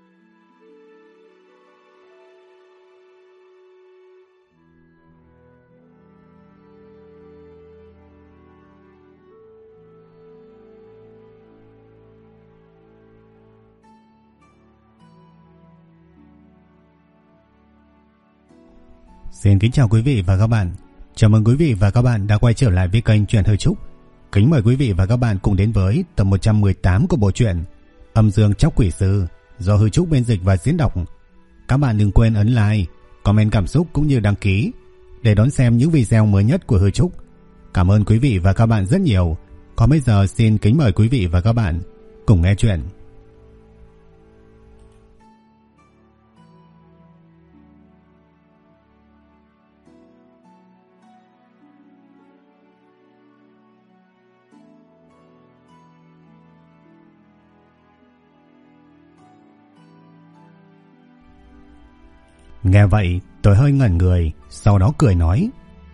Xin kính chào quý vị và các bạn. Chào mừng quý vị và các bạn đã quay trở lại với kênh Truyện Hơi Trúc. Kính mời quý vị và các bạn cùng đến với tập 118 của bộ truyện Âm Dương Tróc Quỷ Sư do Hơi Trúc biên dịch và diễn đọc. Các bạn đừng quên ấn like, comment cảm xúc cũng như đăng ký để đón xem những video mới nhất của Hơi Trúc. Cảm ơn quý vị và các bạn rất nhiều. Còn bây giờ xin kính mời quý vị và các bạn cùng nghe chuyện. Nghe vậy tôi hơi ngẩn người, sau đó cười nói: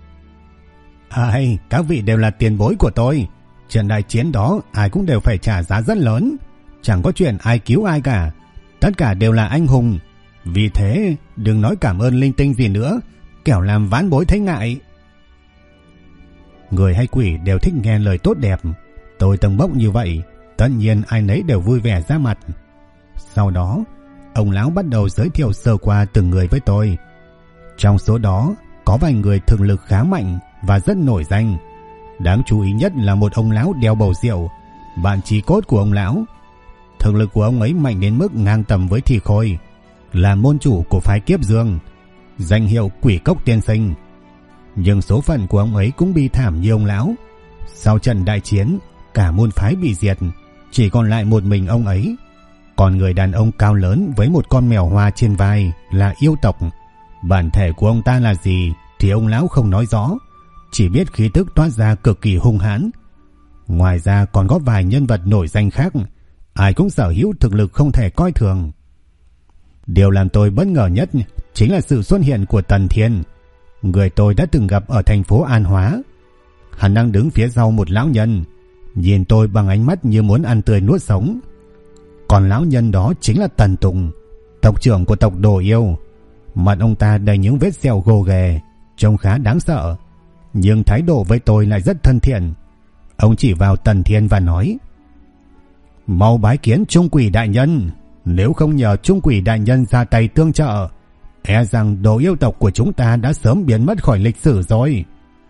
các vị đều là tiền bối của tôi. Trận đại chiến đó ai cũng đều phải trả giá rất lớn. Chẳng có chuyện ai cứu ai cả. Tất cả đều là anh hùng. Vì thế đừng nói cảm ơn linh tinh gì nữa, kẻo làm vãn bối thấy ngại. Người hay quỷ đều thích nghe lời tốt đẹp. Tôi tầng bốc như vậy, tất nhiên ai nấy đều vui vẻ ra mặt. Sau đó ông lão bắt đầu giới thiệu sơ qua từng người với tôi. Trong số đó có vài người thực lực khá mạnh và rất nổi danh. Đáng chú ý nhất là một ông lão đeo bầu rượu, bạn chí cốt của ông lão. Thực lực của ông ấy mạnh đến mức ngang tầm với Thì Khôi, là môn chủ của phái Kiếp Dương, danh hiệu Quỷ Cốc Tiên Sinh. Nhưng số phận của ông ấy cũng bi thảm như ông lão. Sau trận đại chiến, cả môn phái bị diệt, chỉ còn lại một mình ông ấy. Còn người đàn ông cao lớn với một con mèo hoa trên vai là yêu tộc. Bản thể của ông ta là gì thì ông lão không nói rõ, chỉ biết khí tức toát ra cực kỳ hung hãn. Ngoài ra còn có vài nhân vật nổi danh khác, ai cũng sở hữu thực lực không thể coi thường. Điều làm tôi bất ngờ nhất chính là sự xuất hiện của Tần Thiên, người tôi đã từng gặp ở thành phố An Hóa. Hắn đang đứng phía sau một lão nhân, nhìn tôi bằng ánh mắt như muốn ăn tươi nuốt sống. Còn lão nhân đó chính là Tần Tùng, tộc trưởng của tộc Đồ Yêu. Mặt ông ta đầy những vết sẹo gồ ghề, trông khá đáng sợ, nhưng thái độ với tôi lại rất thân thiện. Ông chỉ vào Tần Thiên và nói: "Mau bái kiến Trung Quỷ đại nhân. Nếu không nhờ Trung Quỷ đại nhân ra tay tương trợ, e rằng Đồ Yêu tộc của chúng ta đã sớm biến mất khỏi lịch sử rồi."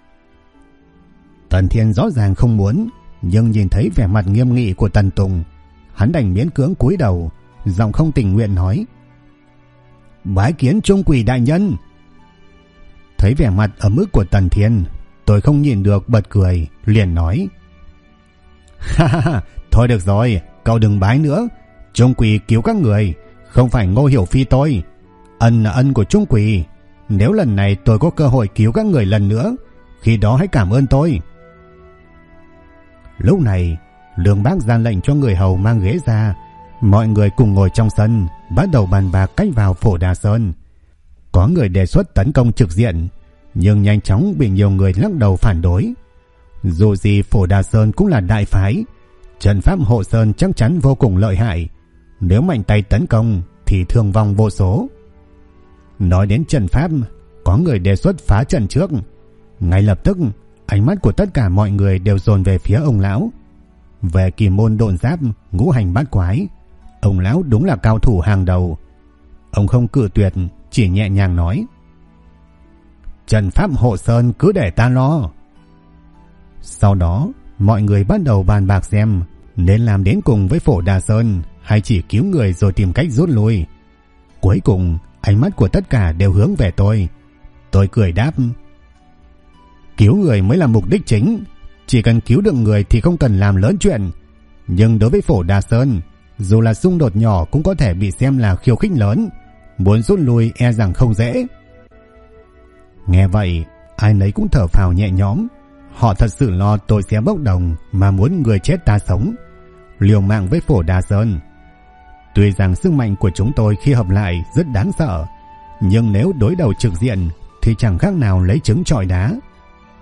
Tần Thiên rõ ràng không muốn, nhưng nhìn thấy vẻ mặt nghiêm nghị của Tần Tùng, hắn đành miễn cưỡng cúi đầu, giọng không tình nguyện nói: "Bái kiến Trung Quỷ đại nhân." Thấy vẻ mặt ấm ức của Tần Thiên, tôi không nhìn được bật cười, liền nói: "Thôi được rồi, cậu đừng bái nữa. Trung Quỷ cứu các người, không phải Ngô Hiểu Phi tôi. Ân là ân của Trung Quỷ. Nếu lần này tôi có cơ hội cứu các người lần nữa, khi đó hãy cảm ơn tôi." Lúc này Lương Bác ra lệnh cho người hầu mang ghế ra. Mọi người cùng ngồi trong sân, bắt đầu bàn bạc cách vào Phổ Đà Sơn. Có người đề xuất tấn công trực diện, nhưng nhanh chóng bị nhiều người lắc đầu phản đối. Dù gì Phổ Đà Sơn cũng là đại phái, trận pháp hộ sơn chắc chắn vô cùng lợi hại. Nếu mạnh tay tấn công thì thương vong vô số. Nói đến trận pháp, có người đề xuất phá trận trước. Ngay lập tức ánh mắt của tất cả mọi người đều dồn về phía ông lão. Về kỳ môn độn giáp, ngũ hành bát quái, ông lão đúng là cao thủ hàng đầu. Ông không cự tuyệt, chỉ nhẹ nhàng nói: "Trận pháp hộ sơn cứ để ta lo." Sau đó mọi người bắt đầu bàn bạc xem nên làm đến cùng với Phổ Đà Sơn hay chỉ cứu người rồi tìm cách rút lui. Cuối cùng ánh mắt của tất cả đều hướng về tôi. Tôi cười đáp: "Cứu người mới là mục đích chính. Chỉ cần cứu được người thì không cần làm lớn chuyện. Nhưng đối với Phổ Đà Sơn, dù là xung đột nhỏ cũng có thể bị xem là khiêu khích lớn. Muốn rút lui e rằng không dễ." Nghe vậy, ai nấy cũng thở phào nhẹ nhõm. Họ thật sự lo tôi sẽ bốc đồng mà muốn người chết ta sống, liều mạng với Phổ Đà Sơn. Tuy rằng sức mạnh của chúng tôi khi hợp lại rất đáng sợ, nhưng nếu đối đầu trực diện thì chẳng khác nào lấy trứng chọi đá.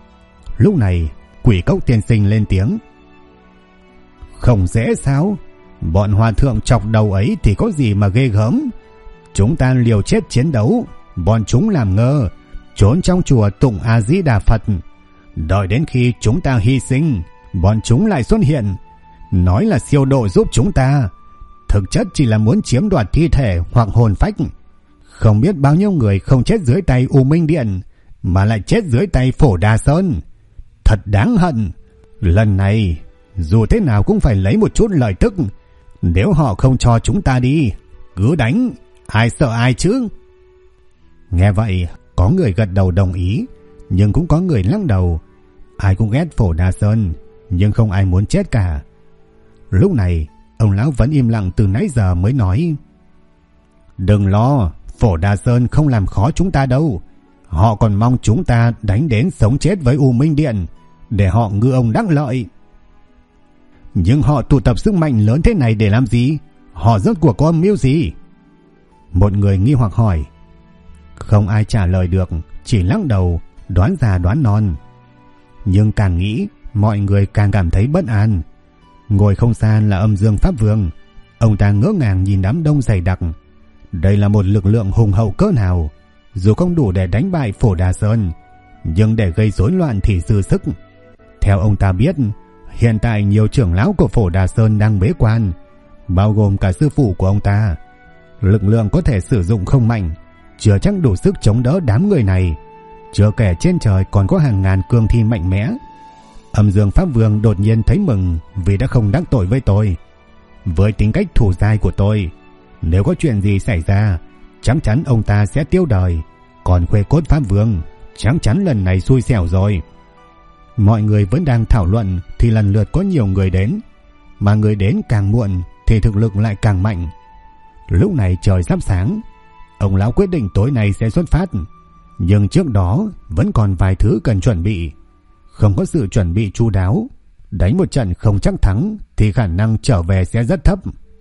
Lúc này Quỷ Cốc tiên sinh lên tiếng: "Không dễ sao? Bọn hòa thượng chọc đầu ấy thì có gì mà ghê gớm. Chúng ta liều chết chiến đấu, bọn chúng làm ngơ, trốn trong chùa tụng A Di Đà Phật. Đợi đến khi chúng ta hy sinh, bọn chúng lại xuất hiện, nói là siêu độ giúp chúng ta. Thực chất chỉ là muốn chiếm đoạt thi thể hoặc hồn phách. Không biết bao nhiêu người không chết dưới tay U Minh Điện, mà lại chết dưới tay Phổ Đà Sơn. Thật đáng hận. Lần này, dù thế nào cũng phải lấy một chút lợi tức. Nếu họ không cho chúng ta đi, cứ đánh, ai sợ ai chứ. Nghe vậy, có người gật đầu đồng ý, nhưng cũng có người lắc đầu. Ai cũng ghét Phổ Đà Sơn, nhưng không ai muốn chết cả. Lúc này, ông lão vẫn im lặng từ nãy giờ mới nói: Đừng lo, Phổ Đà Sơn không làm khó chúng ta đâu. Họ còn mong chúng ta đánh đến sống chết với U Minh Điện, để họ ngư ông đắc lợi. Nhưng họ tụ tập sức mạnh lớn thế này để làm gì? Họ rốt cuộc có âm mưu gì? Một người nghi hoặc hỏi. Không ai trả lời được, chỉ lắc đầu, đoán già đoán non. Nhưng càng nghĩ, mọi người càng cảm thấy bất an. Ngồi không xa là Âm Dương Pháp Vương. Ông ta ngỡ ngàng nhìn đám đông dày đặc. Đây là một lực lượng hùng hậu cỡ nào. Dù không đủ để đánh bại Phổ Đà Sơn, nhưng để gây rối loạn thì dư sức. Theo ông ta biết, hiện tại nhiều trưởng lão của Phổ Đà Sơn đang bế quan, bao gồm cả sư phụ của ông ta. Lực lượng có thể sử dụng không mạnh, chưa chắc đủ sức chống đỡ đám người này. Chưa kể trên trời còn có hàng ngàn cương thi mạnh mẽ. Âm Dương Pháp Vương đột nhiên thấy mừng vì đã không đắc tội với tôi. Với tính cách thủ dai của tôi, nếu có chuyện gì xảy ra, chắc chắn ông ta sẽ tiêu đời. Còn Khuê Cốt Pháp Vương chắc chắn lần này xui xẻo rồi. Mọi người vẫn đang thảo luận thì lần lượt có nhiều người đến, mà người đến càng muộn thì thực lực lại càng mạnh. Lúc này trời sắp sáng, ông lão quyết định tối nay sẽ xuất phát, nhưng trước đó vẫn còn vài thứ cần chuẩn bị. Không có sự chuẩn bị chu đáo, đánh một trận không chắc thắng thì khả năng trở về sẽ rất thấp.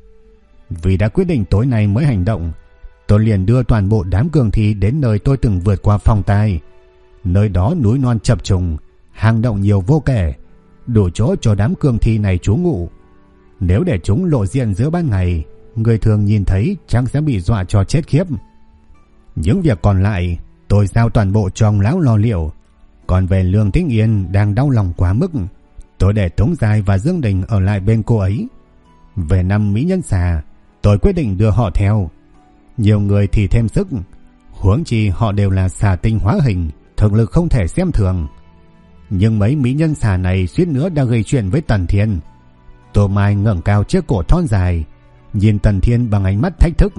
Vì đã quyết định tối nay mới hành động, tôi liền đưa toàn bộ đám cường thi đến nơi tôi từng vượt qua phong tai. Nơi đó núi non chập trùng, hang động nhiều vô kể, đủ chỗ cho đám cường thi này trú ngụ. Nếu để chúng lộ diện giữa ban ngày, người thường nhìn thấy chắc sẽ bị dọa cho chết khiếp. Những việc còn lại tôi giao toàn bộ cho ông lão lo liệu. Còn về Lương Tĩnh Yên đang đau lòng quá mức, tôi để Tống Giai và Dương Đình ở lại bên cô ấy. Về 5 mỹ nhân xà, tôi quyết định đưa họ theo. Nhiều người thì thêm sức, huống chi họ đều là xà tinh hóa hình, thực lực không thể xem thường. Nhưng mấy mỹ nhân xà này suýt nữa đã gây chuyện với Tần Thiên. Tô Mai ngẩng cao chiếc cổ thon dài, nhìn Tần Thiên bằng ánh mắt thách thức.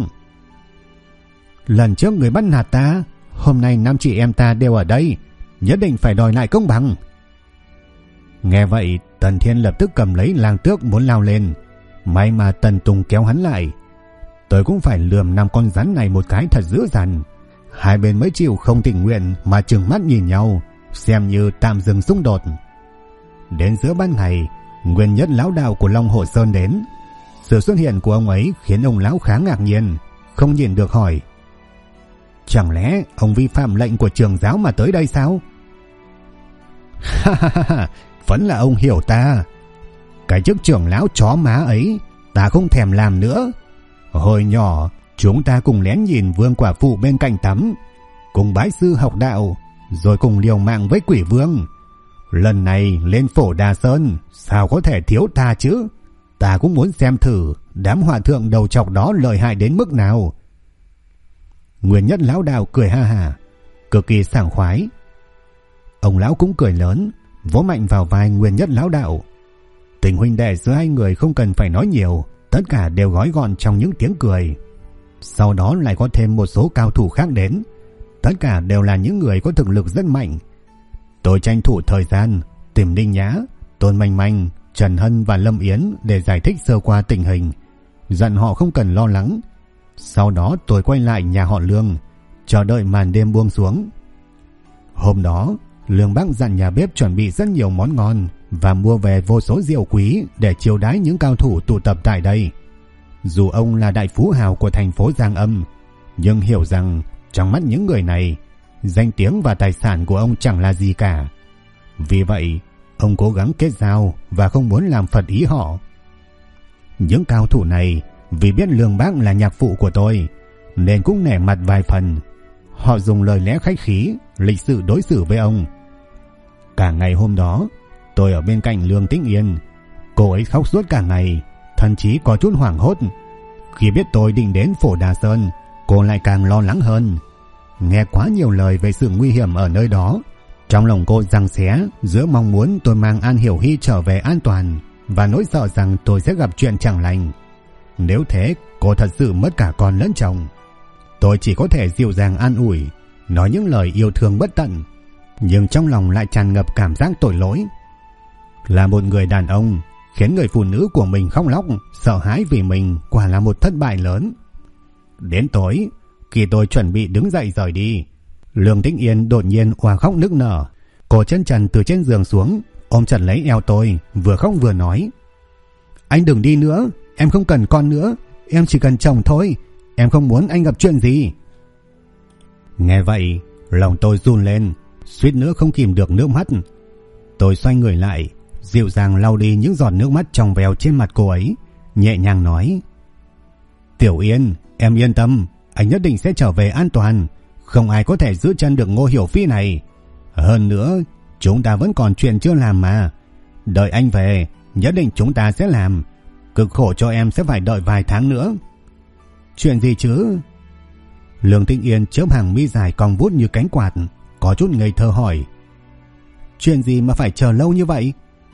Lần trước người bắt nạt ta, hôm nay 5 chị em ta đều ở đây, nhất định phải đòi lại công bằng. Nghe vậy, Tần Thiên lập tức cầm lấy lang tước muốn lao lên. May mà Tần Tùng kéo hắn lại. Tôi cũng phải lườm 5 con rắn này một cái thật dữ dằn. Hai bên mới chịu không tình nguyện mà trừng mắt nhìn nhau, xem như tạm dừng xung đột. Đến giữa ban ngày, Nguyên Nhất lão đạo của Long Hồ Sơn đến. Sự xuất hiện của ông ấy khiến ông lão khá ngạc nhiên, không nhìn được hỏi: Chẳng lẽ ông vi phạm lệnh của trưởng giáo mà tới đây sao? Ha ha ha, vẫn là ông hiểu ta. Cái chức trưởng lão chó má ấy ta không thèm làm nữa. Hồi nhỏ chúng ta cùng lén nhìn Vương Quả Phụ bên cạnh tắm, cùng bái sư học đạo, rồi cùng liều mạng với Quỷ Vương. Lần này lên Phổ Đà Sơn, sao có thể thiếu ta chứ? Ta cũng muốn xem thử đám hòa thượng đầu chọc đó lợi hại đến mức nào. Nguyên Nhất lão đạo cười ha hả, cực kỳ sảng khoái. Ông lão cũng cười lớn, vỗ mạnh vào vai Nguyên Nhất lão đạo. Tình huynh đệ giữa hai người không cần phải nói nhiều, tất cả đều gói gọn trong những tiếng cười. Sau đó lại có thêm một số cao thủ khác đến, tất cả đều là những người có thực lực rất mạnh. Tôi tranh thủ thời gian tìm Ninh Nhã, Tôn Manh Manh, Trần Hân và Lâm Yến để giải thích sơ qua tình hình, dặn họ không cần lo lắng. Sau đó tôi quay lại nhà họ Lương, chờ đợi màn đêm buông xuống. Hôm đó, Lương Bác dặn nhà bếp chuẩn bị rất nhiều món ngon và mua về vô số rượu quý để chiêu đãi những cao thủ tụ tập tại đây. Dù ông là đại phú hào của thành phố Giang Âm, nhưng hiểu rằng trong mắt những người này, danh tiếng và tài sản của ông chẳng là gì cả. Vì vậy, ông cố gắng kết giao và không muốn làm phật ý họ. Những cao thủ này vì biết Lương Bác là nhạc phụ của tôi nên cũng nể mặt vài phần. Họ dùng lời lẽ khách khí, lịch sự đối xử với ông. Cả ngày hôm đó, tôi ở bên cạnh Lương Tĩnh Yên. Cô ấy khóc suốt cả ngày, thậm chí có chút hoảng hốt. Khi biết tôi định đến Phổ Đà Sơn, cô lại càng lo lắng hơn. Nghe quá nhiều lời về sự nguy hiểm ở nơi đó, trong lòng cô giằng xé giữa mong muốn tôi mang An Hiểu Hy trở về an toàn và nỗi sợ rằng tôi sẽ gặp chuyện chẳng lành. Nếu thế, cô thật sự mất cả con lẫn chồng. Tôi chỉ có thể dịu dàng an ủi, nói những lời yêu thương bất tận, nhưng trong lòng lại tràn ngập cảm giác tội lỗi. Là một người đàn ông, khiến người phụ nữ của mình khóc lóc, sợ hãi vì mình quả là một thất bại lớn. Đến tối, khi tôi chuẩn bị đứng dậy rời đi, Lương Tĩnh Yên đột nhiên òa khóc nức nở. Cô chân trần từ trên giường xuống, ôm chặt lấy eo tôi, vừa khóc vừa nói: "Anh đừng đi nữa, em không cần con nữa, em chỉ cần chồng thôi, em không muốn anh gặp chuyện gì." Nghe vậy, lòng tôi run lên, suýt nữa không kìm được nước mắt. Tôi xoay người lại, dịu dàng lau đi những giọt nước mắt trong veo trên mặt cô ấy, nhẹ nhàng nói: "Tiểu Yên, em yên tâm, anh nhất định sẽ trở về an toàn, không ai có thể giữ chân được Ngô Hiểu Phi này. Hơn nữa, chúng ta vẫn còn chuyện chưa làm mà. Đợi anh về, nhất định chúng ta sẽ làm. Cực khổ cho em sẽ phải đợi vài tháng nữa." "Chuyện gì chứ?" Lương Tĩnh Yên chớp hàng mi dài cong vút như cánh quạt, có chút ngây thơ hỏi: "Chuyện gì mà phải chờ lâu như vậy?"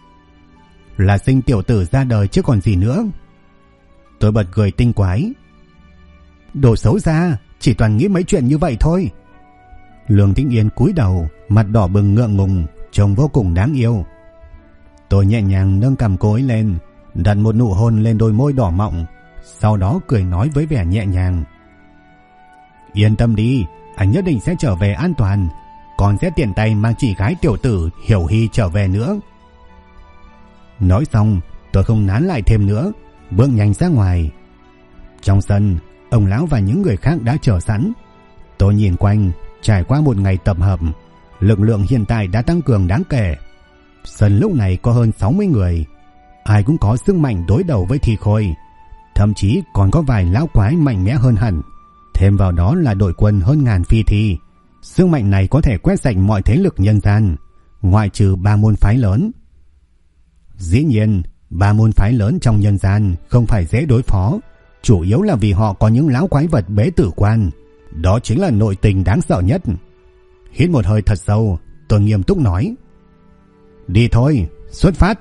"Là sinh tiểu tử ra đời chứ còn gì nữa." Tôi bật cười tinh quái: "Đồ xấu xa, chỉ toàn nghĩ mấy chuyện như vậy thôi." Lương Tĩnh Yên cúi đầu, mặt đỏ bừng ngượng ngùng, trông vô cùng đáng yêu. Tôi nhẹ nhàng nâng cằm cô ấy lên, đặt một nụ hôn lên đôi môi đỏ mọng, sau đó cười nói với vẻ nhẹ nhàng: "Yên tâm đi, anh nhất định sẽ trở về an toàn, còn sẽ tiện tay mang chị gái tiểu tử Hiểu Hy trở về nữa." Nói xong, tôi không nán lại thêm nữa, bước nhanh ra ngoài. Trong sân, ông lão và những người khác đã chờ sẵn. Tôi nhìn quanh, trải qua một ngày tập hợp, lực lượng hiện tại đã tăng cường đáng kể. Sân lúc này có hơn 60 người, ai cũng có sức mạnh đối đầu với Thi Khôi, thậm chí còn có vài lão quái mạnh mẽ hơn hẳn. Thêm vào đó là đội quân hơn ngàn phi thi. Sức mạnh này có thể quét sạch mọi thế lực nhân gian, ngoại trừ 3 môn phái lớn. Dĩ nhiên, 3 môn phái lớn trong nhân gian không phải dễ đối phó, chủ yếu là vì họ có những lão quái vật bế tử quan. Đó chính là nội tình đáng sợ nhất. Hít một hơi thật sâu, tôi nghiêm túc nói: "Đi thôi, xuất phát."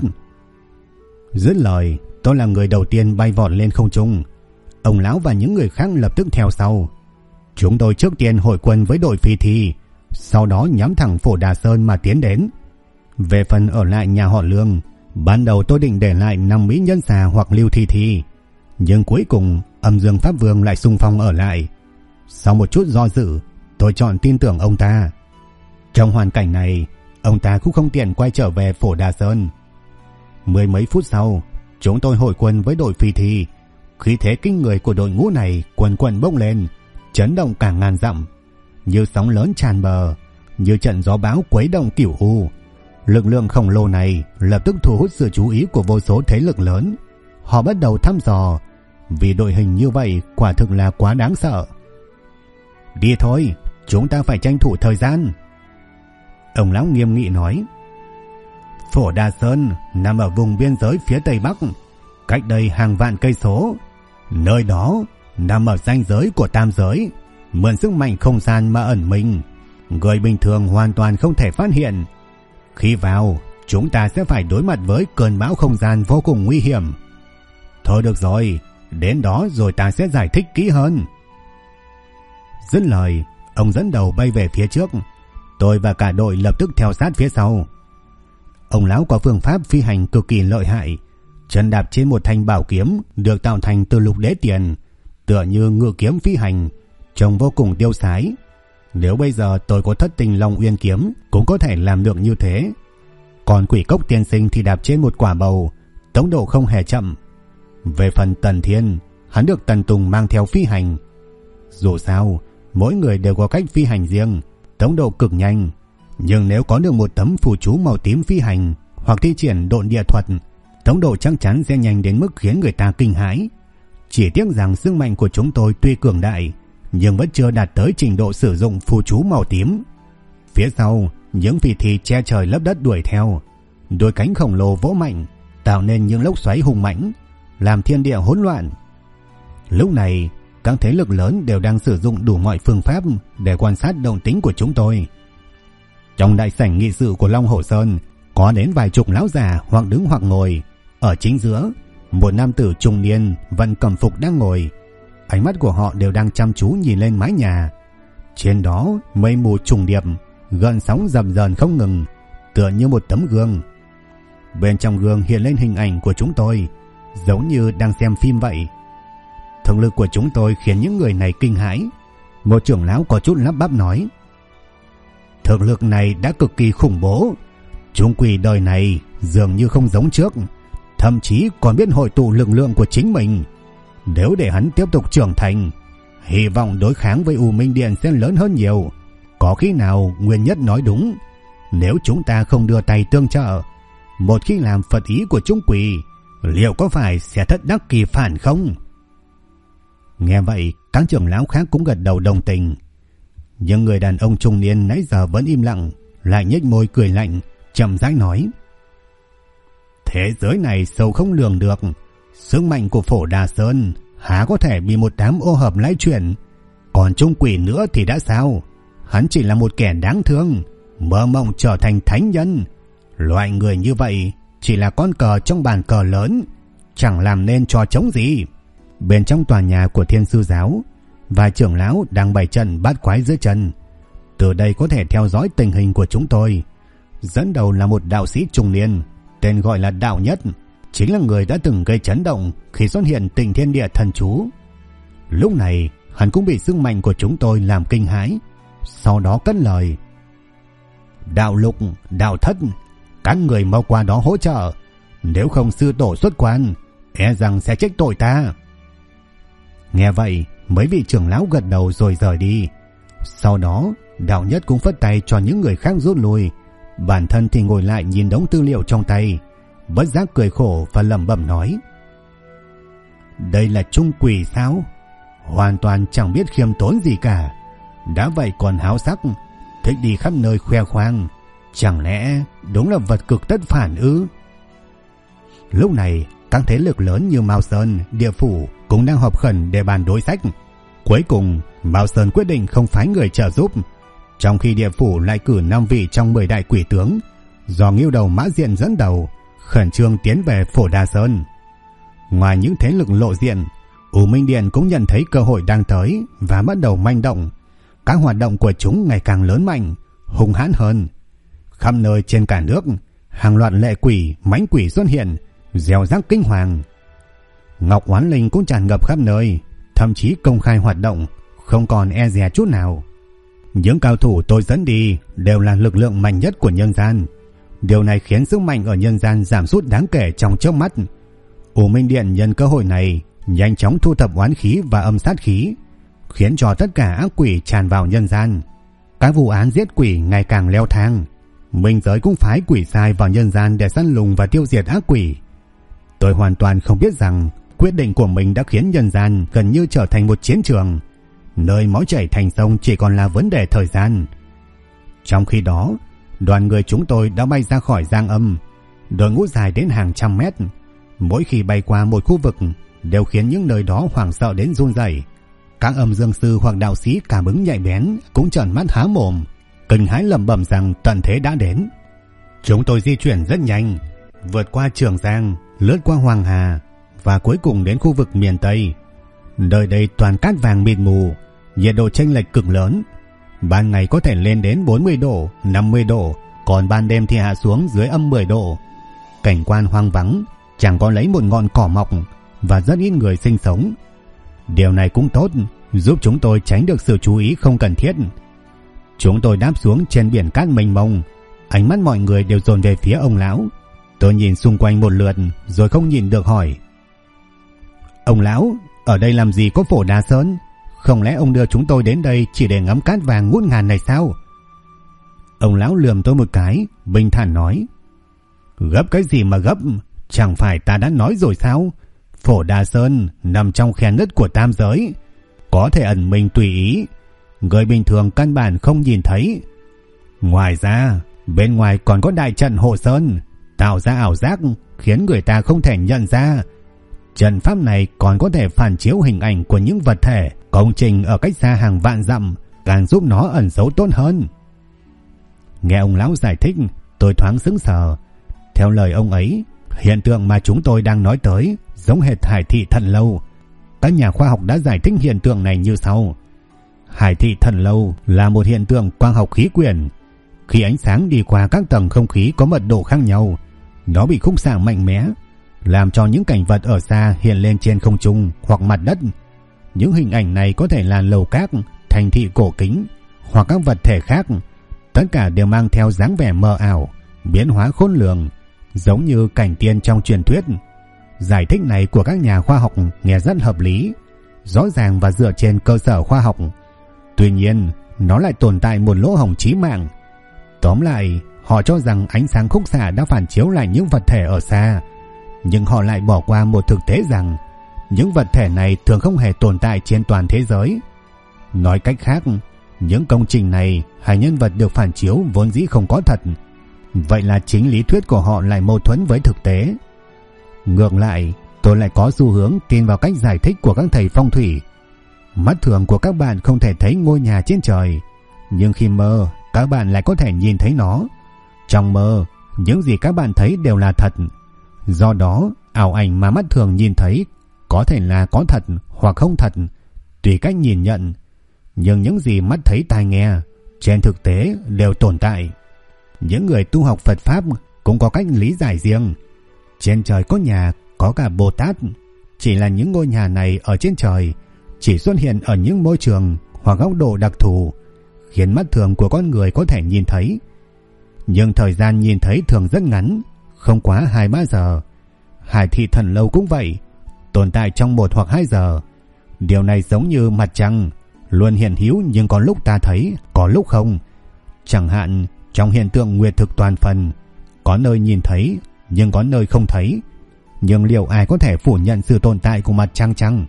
Dứt lời, tôi là người đầu tiên bay vọt lên không trung. Ông lão và những người khác lập tức theo sau. Chúng tôi trước tiên hội quân với đội phi thi, sau đó nhắm thẳng Phổ Đà Sơn mà tiến đến. Về phần ở lại nhà họ Lương, ban đầu tôi định để lại 5 mỹ nhân xà hoặc Lưu Thi Thi, nhưng cuối cùng Âm Dương Pháp Vương lại xung phong ở lại. Sau một chút do dự, tôi chọn tin tưởng ông ta. Trong hoàn cảnh này, ông ta cũng không tiện quay trở về Phổ Đà Sơn. 10 mấy phút sau, chúng tôi hội quân với đội phi thi. Khí thế kinh người của đội ngũ này quần quần bốc lên, chấn động cả ngàn dặm, như sóng lớn tràn bờ, như trận gió bão quấy động cửu u. Lực lượng khổng lồ này lập tức thu hút sự chú ý của vô số thế lực lớn. Họ bắt đầu thăm dò, vì đội hình như vậy quả thực là quá đáng sợ. "Đi thôi, chúng ta phải tranh thủ thời gian." Ông lão nghiêm nghị nói: "Phổ Đà Sơn nằm ở vùng biên giới phía tây bắc, cách đây hàng vạn cây số. Nơi đó nằm ở ranh giới của tam giới, mượn sức mạnh không gian mà ẩn mình, người bình thường hoàn toàn không thể phát hiện. Khi vào, chúng ta sẽ phải đối mặt với cơn bão không gian vô cùng nguy hiểm. Thôi được rồi, đến đó rồi ta sẽ giải thích kỹ hơn." Dứt lời, ông dẫn đầu bay về phía trước. Tôi và cả đội lập tức theo sát phía sau. Ông lão có phương pháp phi hành cực kỳ lợi hại, chân đạp trên một thanh bảo kiếm được tạo thành từ lục đế tiền, tựa như ngự kiếm phi hành, trông vô cùng tiêu sái. Nếu bây giờ tôi có Thất Tình Long Uyên kiếm cũng có thể làm được như thế. Còn Quỷ Cốc tiên sinh thì đạp trên một quả bầu, tốc độ không hề chậm. Về phần Tần Thiên, hắn được Tần Tùng mang theo phi hành. Dù sao, mỗi người đều có cách phi hành riêng, tốc độ cực nhanh. Nhưng nếu có được một tấm phù chú màu tím phi hành hoặc thi triển độn địa thuật, Tốc độ chắc chắn sẽ nhanh đến mức khiến người ta kinh hãi. Chỉ tiếc rằng sức mạnh của chúng tôi tuy cường đại, nhưng vẫn chưa đạt tới trình độ sử dụng phù chú màu tím. Phía sau, những phỉ thí che trời lấp đất đuổi theo. Đôi cánh khổng lồ vỗ mạnh, tạo nên những lốc xoáy hùng mãnh, làm thiên địa hỗn loạn. Lúc này, các thế lực lớn đều đang sử dụng đủ mọi phương pháp để quan sát động tĩnh của chúng tôi. Trong đại sảnh nghị sự của Long Hổ Sơn, có đến vài chục lão già hoặc đứng hoặc ngồi. Ở chính giữa, một nam tử trung niên vận cẩm phục đang ngồi. Ánh mắt của họ đều đang chăm chú nhìn lên mái nhà. Trên đó mây mù trùng điệp, gợn sóng dập dờn không ngừng, tựa như một tấm gương. Bên trong gương hiện lên hình ảnh của chúng tôi, giống như đang xem phim vậy. Thực lực của chúng tôi khiến những người này kinh hãi. Một trưởng lão có chút lắp bắp nói: thực lực này đã cực kỳ khủng bố. Chúng quỷ đời này dường như không giống trước, thậm chí còn biết hội tụ lực lượng của chính mình. Nếu để hắn tiếp tục trưởng thành, hy vọng đối kháng với U Minh Điện sẽ lớn hơn nhiều. Có khi nào Nguyên Nhất nói đúng, nếu chúng ta không đưa tay tương trợ, một khi làm phật ý của chúng quỷ, liệu có phải sẽ thất đắc kỳ phản không? Nghe vậy, các trưởng lão khác cũng gật đầu đồng tình. Nhưng người đàn ông trung niên nãy giờ vẫn im lặng, lại nhếch môi cười lạnh, chậm rãi nói: thế giới này sâu không lường được, sức mạnh của Phổ Đà Sơn há có thể bị một đám ô hợp lay chuyển. Còn trung quỷ nữa thì đã sao? Hắn chỉ là một kẻ đáng thương, mơ mộng trở thành thánh nhân. Loại người như vậy chỉ là con cờ trong bàn cờ lớn, chẳng làm nên trò trống gì. Bên trong tòa nhà của Thiên Sư Giáo, vài trưởng lão đang bày trận bát quái dưới chân. Từ đây có thể theo dõi tình hình của chúng tôi. Dẫn đầu là một đạo sĩ trung niên, tên gọi là Đạo Nhất, chính là người đã từng gây chấn động khi xuất hiện Tịnh Thiên Địa thần chú. Lúc này hắn cũng bị sức mạnh của chúng tôi làm kinh hãi, sau đó cất lời: Đạo Lục, Đạo Thất, các người mau qua đó hỗ trợ, nếu không sư tổ xuất quan, e rằng sẽ trách tội ta. Nghe vậy, mấy vị trưởng lão gật đầu rồi rời đi. Sau đó, Đạo Nhất cũng phất tay cho những người khác rút lui. Bản thân thì ngồi lại nhìn đống tư liệu trong tay, bất giác cười khổ và lẩm bẩm nói: đây là trung quỷ sao? Hoàn toàn chẳng biết khiêm tốn gì cả. Đã vậy còn háo sắc, thích đi khắp nơi khoe khoang. Chẳng lẽ đúng là vật cực tất phản ư? Lúc này, các thế lực lớn như Mao Sơn, Địa Phủ cũng đang họp khẩn để bàn đối sách. Cuối cùng, Mao Sơn quyết định không phái người trợ giúp, trong khi Địa Phủ lại cử 5 vị trong 10 đại quỷ tướng do Ngưu Đầu Mã Diện dẫn đầu, khẩn trương tiến về Phổ Đà Sơn. Ngoài những thế lực lộ diện, U Minh Điện cũng nhận thấy cơ hội đang tới và bắt đầu manh động. Các hoạt động của chúng ngày càng lớn mạnh, hung hãn hơn. Khắp nơi trên cả nước, hàng loạt lệ quỷ, mãnh quỷ xuất hiện, gieo rắc kinh hoàng. Ngọc Oán Linh cũng tràn ngập khắp nơi, thậm chí công khai hoạt động, không còn e dè chút nào. Những cao thủ tôi dẫn đi đều là lực lượng mạnh nhất của nhân gian. Điều này khiến sức mạnh ở nhân gian giảm sút đáng kể trong chớp mắt. U Minh Điện nhân cơ hội này nhanh chóng thu thập oán khí và âm sát khí, khiến cho tất cả ác quỷ tràn vào nhân gian. Các vụ án giết quỷ ngày càng leo thang. Minh giới cũng phái quỷ sai vào nhân gian để săn lùng và tiêu diệt ác quỷ. Tôi hoàn toàn không biết rằng quyết định của mình đã khiến nhân gian gần như trở thành một chiến trường, nơi máu chảy thành sông chỉ còn là vấn đề thời gian. Trong khi đó, đoàn người chúng tôi đã bay ra khỏi Giang Âm, đội ngũ dài đến hàng trăm mét. Mỗi khi bay qua một khu vực đều khiến những nơi đó hoảng sợ đến run rẩy. Các âm dương sư hoặc đạo sĩ cảm ứng nhạy bén cũng trợn mắt há mồm, kinh hãi lẩm bẩm rằng tận thế đã đến. Chúng tôi di chuyển rất nhanh, vượt qua Trường Giang, lướt qua Hoàng Hà và cuối cùng đến khu vực miền Tây. Nơi đây toàn cát vàng mịt mù, nhiệt độ chênh lệch cực lớn. Ban ngày có thể lên đến 40 độ, 50 độ, còn ban đêm thì hạ xuống dưới âm 10 độ. Cảnh quan hoang vắng, chẳng có lấy một ngọn cỏ mọc và rất ít người sinh sống. Điều này cũng tốt, giúp chúng tôi tránh được sự chú ý không cần thiết. Chúng tôi đáp xuống trên biển cát mênh mông, ánh mắt mọi người đều dồn về phía ông lão. Tôi nhìn xung quanh một lượt rồi không nhìn được hỏi: ông lão, ở đây làm gì có Phổ Đà Sơn? Không lẽ ông đưa chúng tôi đến đây chỉ để ngắm cát vàng ngút ngàn này sao? Ông lão lườm tôi một cái, bình thản nói: gấp cái gì mà gấp, Chẳng phải ta đã nói rồi sao? Phổ Đà Sơn nằm trong khe nứt của tam giới, có thể ẩn mình tùy ý, người bình thường căn bản không nhìn thấy. Ngoài ra, bên ngoài còn có đại trận hộ sơn, tạo ra ảo giác khiến người ta không thể nhận ra. Trận pháp này còn có thể phản chiếu hình ảnh của những vật thể, công trình ở cách xa hàng vạn dặm, càng giúp nó ẩn giấu tốt hơn. Nghe ông lão giải thích, tôi thoáng sững sờ. Theo lời ông ấy, hiện tượng mà chúng tôi đang nói tới giống hệt Hải Thị Thần Lâu. Các nhà khoa học đã giải thích hiện tượng này như sau. Hải Thị Thần Lâu là một hiện tượng quang học khí quyển. Khi ánh sáng đi qua các tầng không khí có mật độ khác nhau, nó bị khúc xạ mạnh mẽ, làm cho những cảnh vật ở xa hiện lên trên không trung hoặc mặt đất. Những hình ảnh này có thể là lầu các, thành thị cổ kính hoặc các vật thể khác. Tất cả đều mang theo dáng vẻ mờ ảo, biến hóa khôn lường, giống như cảnh tiên trong truyền thuyết. Giải thích này của các nhà khoa học nghe rất hợp lý, rõ ràng và dựa trên cơ sở khoa học. Tuy nhiên, nó lại tồn tại một lỗ hổng chí mạng. Tóm lại, họ cho rằng ánh sáng khúc xạ đã phản chiếu lại những vật thể ở xa, nhưng họ lại bỏ qua một thực tế rằng những vật thể này thường không hề tồn tại trên toàn thế giới. Nói cách khác, những công trình này hay nhân vật được phản chiếu vốn dĩ không có thật. Vậy là chính lý thuyết của họ lại mâu thuẫn với thực tế. Ngược lại, tôi lại có xu hướng tin vào cách giải thích của các thầy phong thủy. Mắt thường của các bạn không thể thấy ngôi nhà trên trời, nhưng khi mơ, các bạn lại có thể nhìn thấy nó. Trong mơ, những gì các bạn thấy đều là thật. Do đó, ảo ảnh mà mắt thường nhìn thấy có thể là có thật hoặc không thật, tùy cách nhìn nhận. Nhưng những gì mắt thấy tai nghe, trên thực tế đều tồn tại. Những người tu học Phật Pháp cũng có cách lý giải riêng. Trên trời có nhà, có cả Bồ Tát. Chỉ là những ngôi nhà này ở trên trời chỉ xuất hiện ở những môi trường hoặc góc độ đặc thù, khiến mắt thường của con người có thể nhìn thấy. Nhưng thời gian nhìn thấy thường rất ngắn, không quá 2-3 giờ. Hải Thị Thần Lâu cũng vậy, tồn tại trong 1 hoặc 2 giờ. Điều này giống như mặt trăng, luôn hiện hữu nhưng có lúc ta thấy, có lúc không. Chẳng hạn trong hiện tượng nguyệt thực toàn phần, có nơi nhìn thấy nhưng có nơi không thấy. Nhưng liệu ai có thể phủ nhận sự tồn tại của mặt trăng chăng?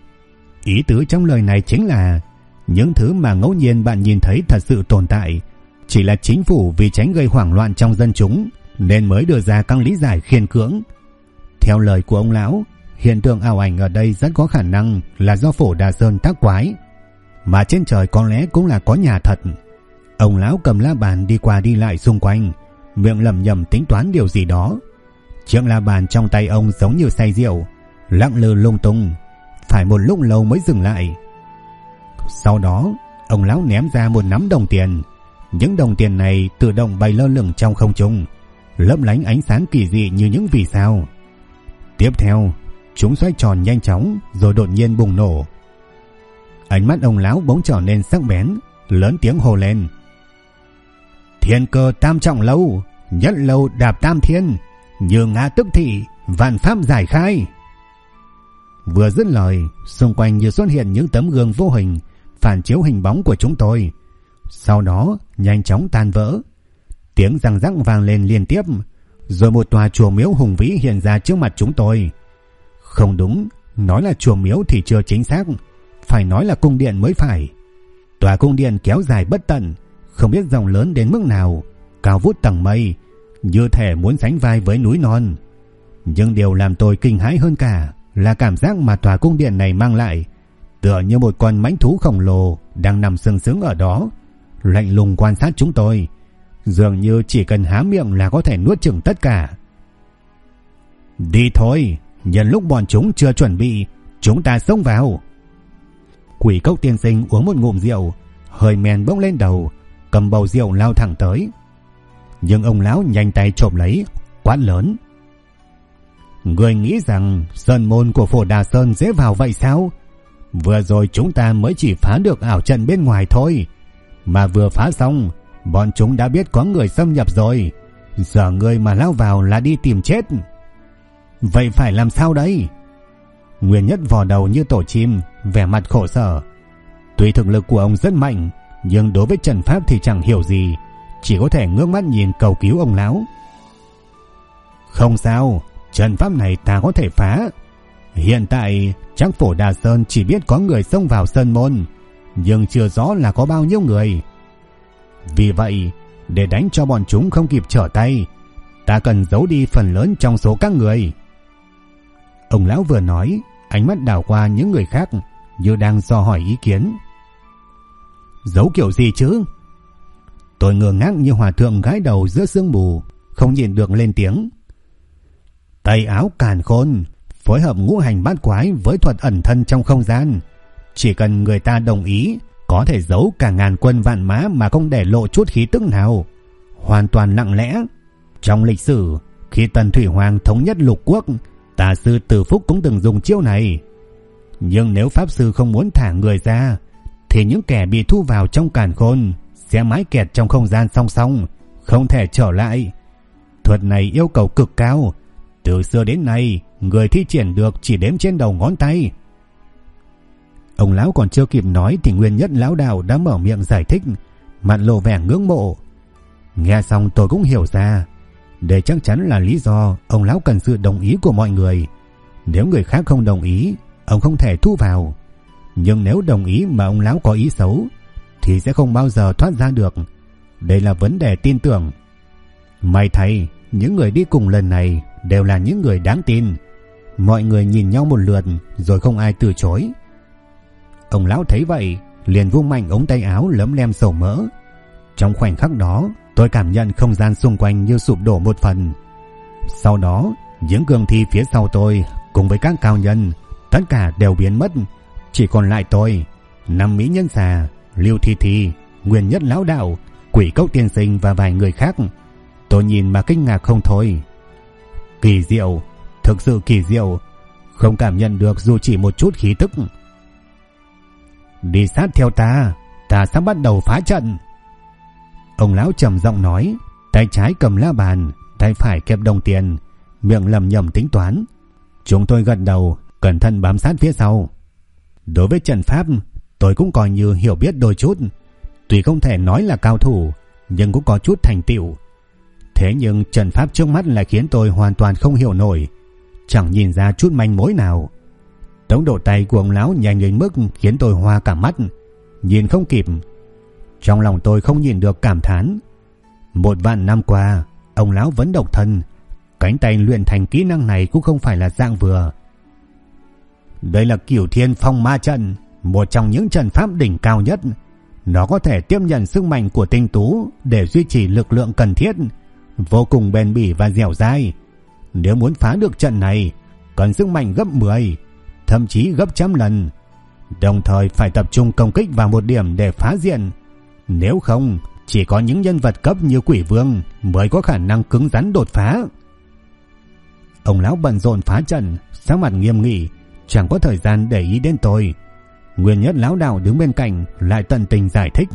Ý tứ trong lời này chính là những thứ mà ngẫu nhiên bạn nhìn thấy thật sự tồn tại, chỉ là chính phủ vì tránh gây hoảng loạn trong dân chúng nên mới đưa ra các lý giải khiên cưỡng. Theo lời của ông lão, hiện tượng ảo ảnh ở đây rất có khả năng là do Phổ Đà Sơn tác quái, mà trên trời có lẽ cũng là có nhà thật. Ông lão cầm la bàn đi qua đi lại xung quanh, miệng lẩm nhẩm tính toán điều gì đó. Chiếc la bàn trong tay ông giống như say rượu, lắc lư lung tung, phải một lúc lâu mới dừng lại. Sau đó, ông lão ném ra một nắm đồng tiền. Những đồng tiền này tự động bay lơ lửng trong không trung, lấp lánh ánh sáng kỳ dị như những vì sao. Tiếp theo, chúng xoay tròn nhanh chóng rồi đột nhiên bùng nổ. Ánh mắt ông lão bỗng trở nên sắc bén, lớn tiếng hô lên: Thiên Cơ Tam Trọng Lâu, nhất lâu đạp tam thiên, như ngã tức thị, vạn pháp giải khai. Vừa dứt lời, xung quanh như xuất hiện những tấm gương vô hình phản chiếu hình bóng của chúng tôi, sau đó nhanh chóng tan vỡ. Tiếng răng rắc vang lên liên tiếp, rồi một tòa chùa miếu hùng vĩ hiện ra trước mặt chúng tôi. Không đúng, nói là chùa miếu thì chưa chính xác, phải nói là cung điện mới phải. Tòa cung điện kéo dài bất tận, không biết rộng lớn đến mức nào, cao vút tầng mây, như thể muốn sánh vai với núi non. Nhưng điều làm tôi kinh hãi hơn cả là cảm giác mà tòa cung điện này mang lại, tựa như một con mãnh thú khổng lồ đang nằm sừng sững ở đó, lạnh lùng quan sát chúng tôi, dường như chỉ cần há miệng là có thể nuốt chửng tất cả. Đi thôi, nhân lúc bọn chúng chưa chuẩn bị, chúng ta xông vào. Quỷ Cốc tiên sinh uống một ngụm rượu, hơi men bốc lên đầu, cầm bầu rượu lao thẳng tới. Nhưng ông lão nhanh tay trộm lấy, quát lớn: Người nghĩ rằng sơn môn của Phổ Đà Sơn dễ vào vậy sao? Vừa rồi chúng ta mới chỉ phá được ảo trận bên ngoài thôi, mà vừa phá xong, bọn chúng đã biết có người xâm nhập rồi. Giờ người mà lao vào là đi tìm chết. Vậy phải làm sao đây? Nguyên Nhất vò đầu như tổ chim, vẻ mặt khổ sở. Tuy thực lực của ông rất mạnh, nhưng đối với trận pháp thì chẳng hiểu gì, chỉ có thể ngước mắt nhìn cầu cứu ông lão. Không sao, trận pháp này ta có thể phá. Hiện tại chắc Phổ Đà Sơn chỉ biết có người xông vào sơn môn, nhưng chưa rõ là có bao nhiêu người. Vì vậy, để đánh cho bọn chúng không kịp trở tay, ta cần giấu đi phần lớn trong số các người. Ông lão vừa nói, ánh mắt đảo qua những người khác như đang dò hỏi ý kiến. Giấu kiểu gì chứ? Tôi ngơ ngác như hòa thượng gãi đầu giữa sương mù, không nhịn được lên tiếng. Tay áo càn khôn, phối hợp ngũ hành bát quái với thuật ẩn thân trong không gian. Chỉ cần người ta đồng ý, có thể giấu cả ngàn quân vạn mã mà không để lộ chút khí tức nào. Hoàn toàn lặng lẽ. Trong lịch sử, khi Tần Thủy Hoàng thống nhất lục quốc, tà sư Từ Phúc cũng từng dùng chiêu này. Nhưng nếu pháp sư không muốn thả người ra, thì những kẻ bị thu vào trong càn khôn sẽ mãi kẹt trong không gian song song, không thể trở lại. Thuật này yêu cầu cực cao. Từ xưa đến nay, người thi triển được chỉ đếm trên đầu ngón tay. Ông lão còn chưa kịp nói thì Nguyên Nhất lão đạo đã mở miệng giải thích, mặt lộ vẻ ngưỡng mộ. Nghe xong tôi cũng hiểu ra, đây chắc chắn là lý do ông lão cần sự đồng ý của mọi người. Nếu người khác không đồng ý, ông không thể thu vào. Nhưng nếu đồng ý mà ông lão có ý xấu, thì sẽ không bao giờ thoát ra được. Đây là vấn đề tin tưởng. May thay, những người đi cùng lần này đều là những người đáng tin. Mọi người nhìn nhau một lượt rồi không ai từ chối. Ông lão thấy vậy, liền vung mạnh ống tay áo lấm lem sầu mỡ. Trong khoảnh khắc đó, tôi cảm nhận không gian xung quanh như sụp đổ một phần. Sau đó, những cương thi phía sau tôi cùng với các cao nhân, tất cả đều biến mất. Chỉ còn lại tôi, Năm Mỹ Nhân Xà, Lưu Thi Thi, Nguyên Nhất lão đạo, Quỷ Cốc tiên sinh và vài người khác. Tôi nhìn mà kinh ngạc không thôi. Kỳ diệu, thực sự kỳ diệu, không cảm nhận được dù chỉ một chút khí tức. Đi sát theo ta, ta sắp bắt đầu phá trận. Ông lão trầm giọng nói, tay trái cầm la bàn, tay phải kẹp đồng tiền, miệng lẩm nhẩm tính toán. Chúng tôi gật đầu, cẩn thận bám sát phía sau. Đối với trận pháp, tôi cũng coi như hiểu biết đôi chút. Tuy không thể nói là cao thủ, nhưng cũng có chút thành tựu. Thế nhưng trận pháp trước mắt lại khiến tôi hoàn toàn không hiểu nổi, chẳng nhìn ra chút manh mối nào. Tốc độ tay của ông lão nhanh đến mức khiến tôi hoa cả mắt, nhìn không kịp. Trong lòng tôi không nhìn được cảm thán. 1.000 năm qua, ông lão vẫn độc thân, cánh tay luyện thành kỹ năng này cũng không phải là dạng vừa. Đây là Cửu Thiên Phong Ma Trận, một trong những trận pháp đỉnh cao nhất. Nó có thể tiếp nhận sức mạnh của tinh tú để duy trì lực lượng cần thiết, vô cùng bền bỉ và dẻo dai. Nếu muốn phá được trận này, cần sức mạnh gấp 10, thậm chí gấp trăm lần. Đồng thời phải tập trung công kích vào một điểm để phá diện. Nếu không, chỉ có những nhân vật cấp như Quỷ Vương mới có khả năng cứng rắn đột phá. Ông lão bận rộn phá trận, sắc mặt nghiêm nghị, chẳng có thời gian để ý đến tôi. Nguyên Nhất lão đạo đứng bên cạnh lại tận tình giải thích.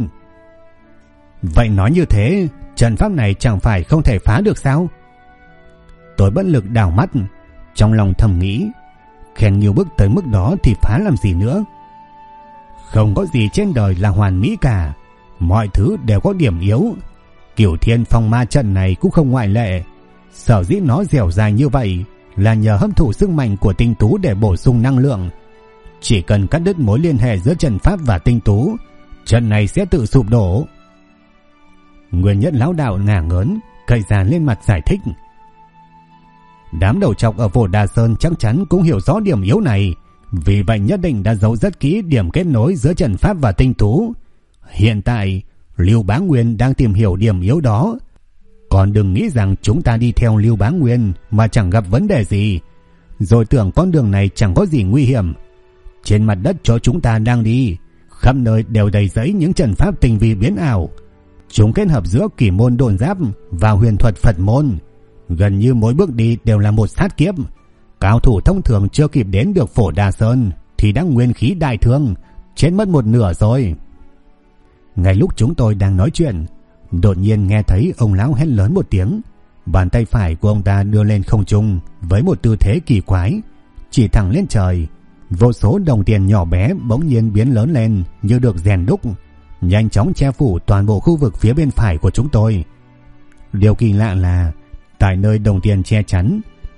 Vậy nói như thế, trận pháp này chẳng phải không thể phá được sao? Tôi bất lực đảo mắt, trong lòng thầm nghĩ, khen nhiều bước tới mức đó thì phá làm gì nữa. Không có gì trên đời là hoàn mỹ cả, mọi thứ đều có điểm yếu. Cửu Thiên Phong Ma Trận này cũng không ngoại lệ. Sở dĩ nó dẻo dai như vậy là nhờ hấp thụ sức mạnh của tinh tú để bổ sung năng lượng. Chỉ cần cắt đứt mối liên hệ giữa trận pháp và tinh tú, trận này sẽ tự sụp đổ. Nguyên Nhất lão đạo ngả ngớn, cậy già lên mặt giải thích. Đám đầu trọc ở Phổ Đà Sơn chắc chắn cũng hiểu rõ điểm yếu này, vì vậy nhất định đã giấu rất kỹ điểm kết nối giữa trận pháp và tinh tú. Hiện tại, Lưu Bá Nguyên đang tìm hiểu điểm yếu đó. Còn đừng nghĩ rằng chúng ta đi theo Lưu Bá Nguyên mà chẳng gặp vấn đề gì, rồi tưởng con đường này chẳng có gì nguy hiểm. Trên mặt đất chỗ chúng ta đang đi, khắp nơi đều đầy rẫy những trận pháp tinh vi biến ảo. Chúng kết hợp giữa Kỷ môn độn giáp và huyền thuật Phật môn, gần như mỗi bước đi đều là một sát kiếp. Cao thủ thông thường chưa kịp đến được Phổ Đà Sơn thì đã nguyên khí đại thương, chết mất một nửa rồi. Ngay lúc chúng tôi đang nói chuyện, đột nhiên nghe thấy ông lão hét lớn một tiếng. Bàn tay phải của ông ta đưa lên không trung với một tư thế kỳ quái, chỉ thẳng lên trời. Vô số đồng tiền nhỏ bé bỗng nhiên biến lớn lên như được rèn đúc, nhanh chóng che phủ toàn bộ khu vực phía bên phải của chúng tôi. Điều kỳ lạ là tại nơi đồng tiền che chắn,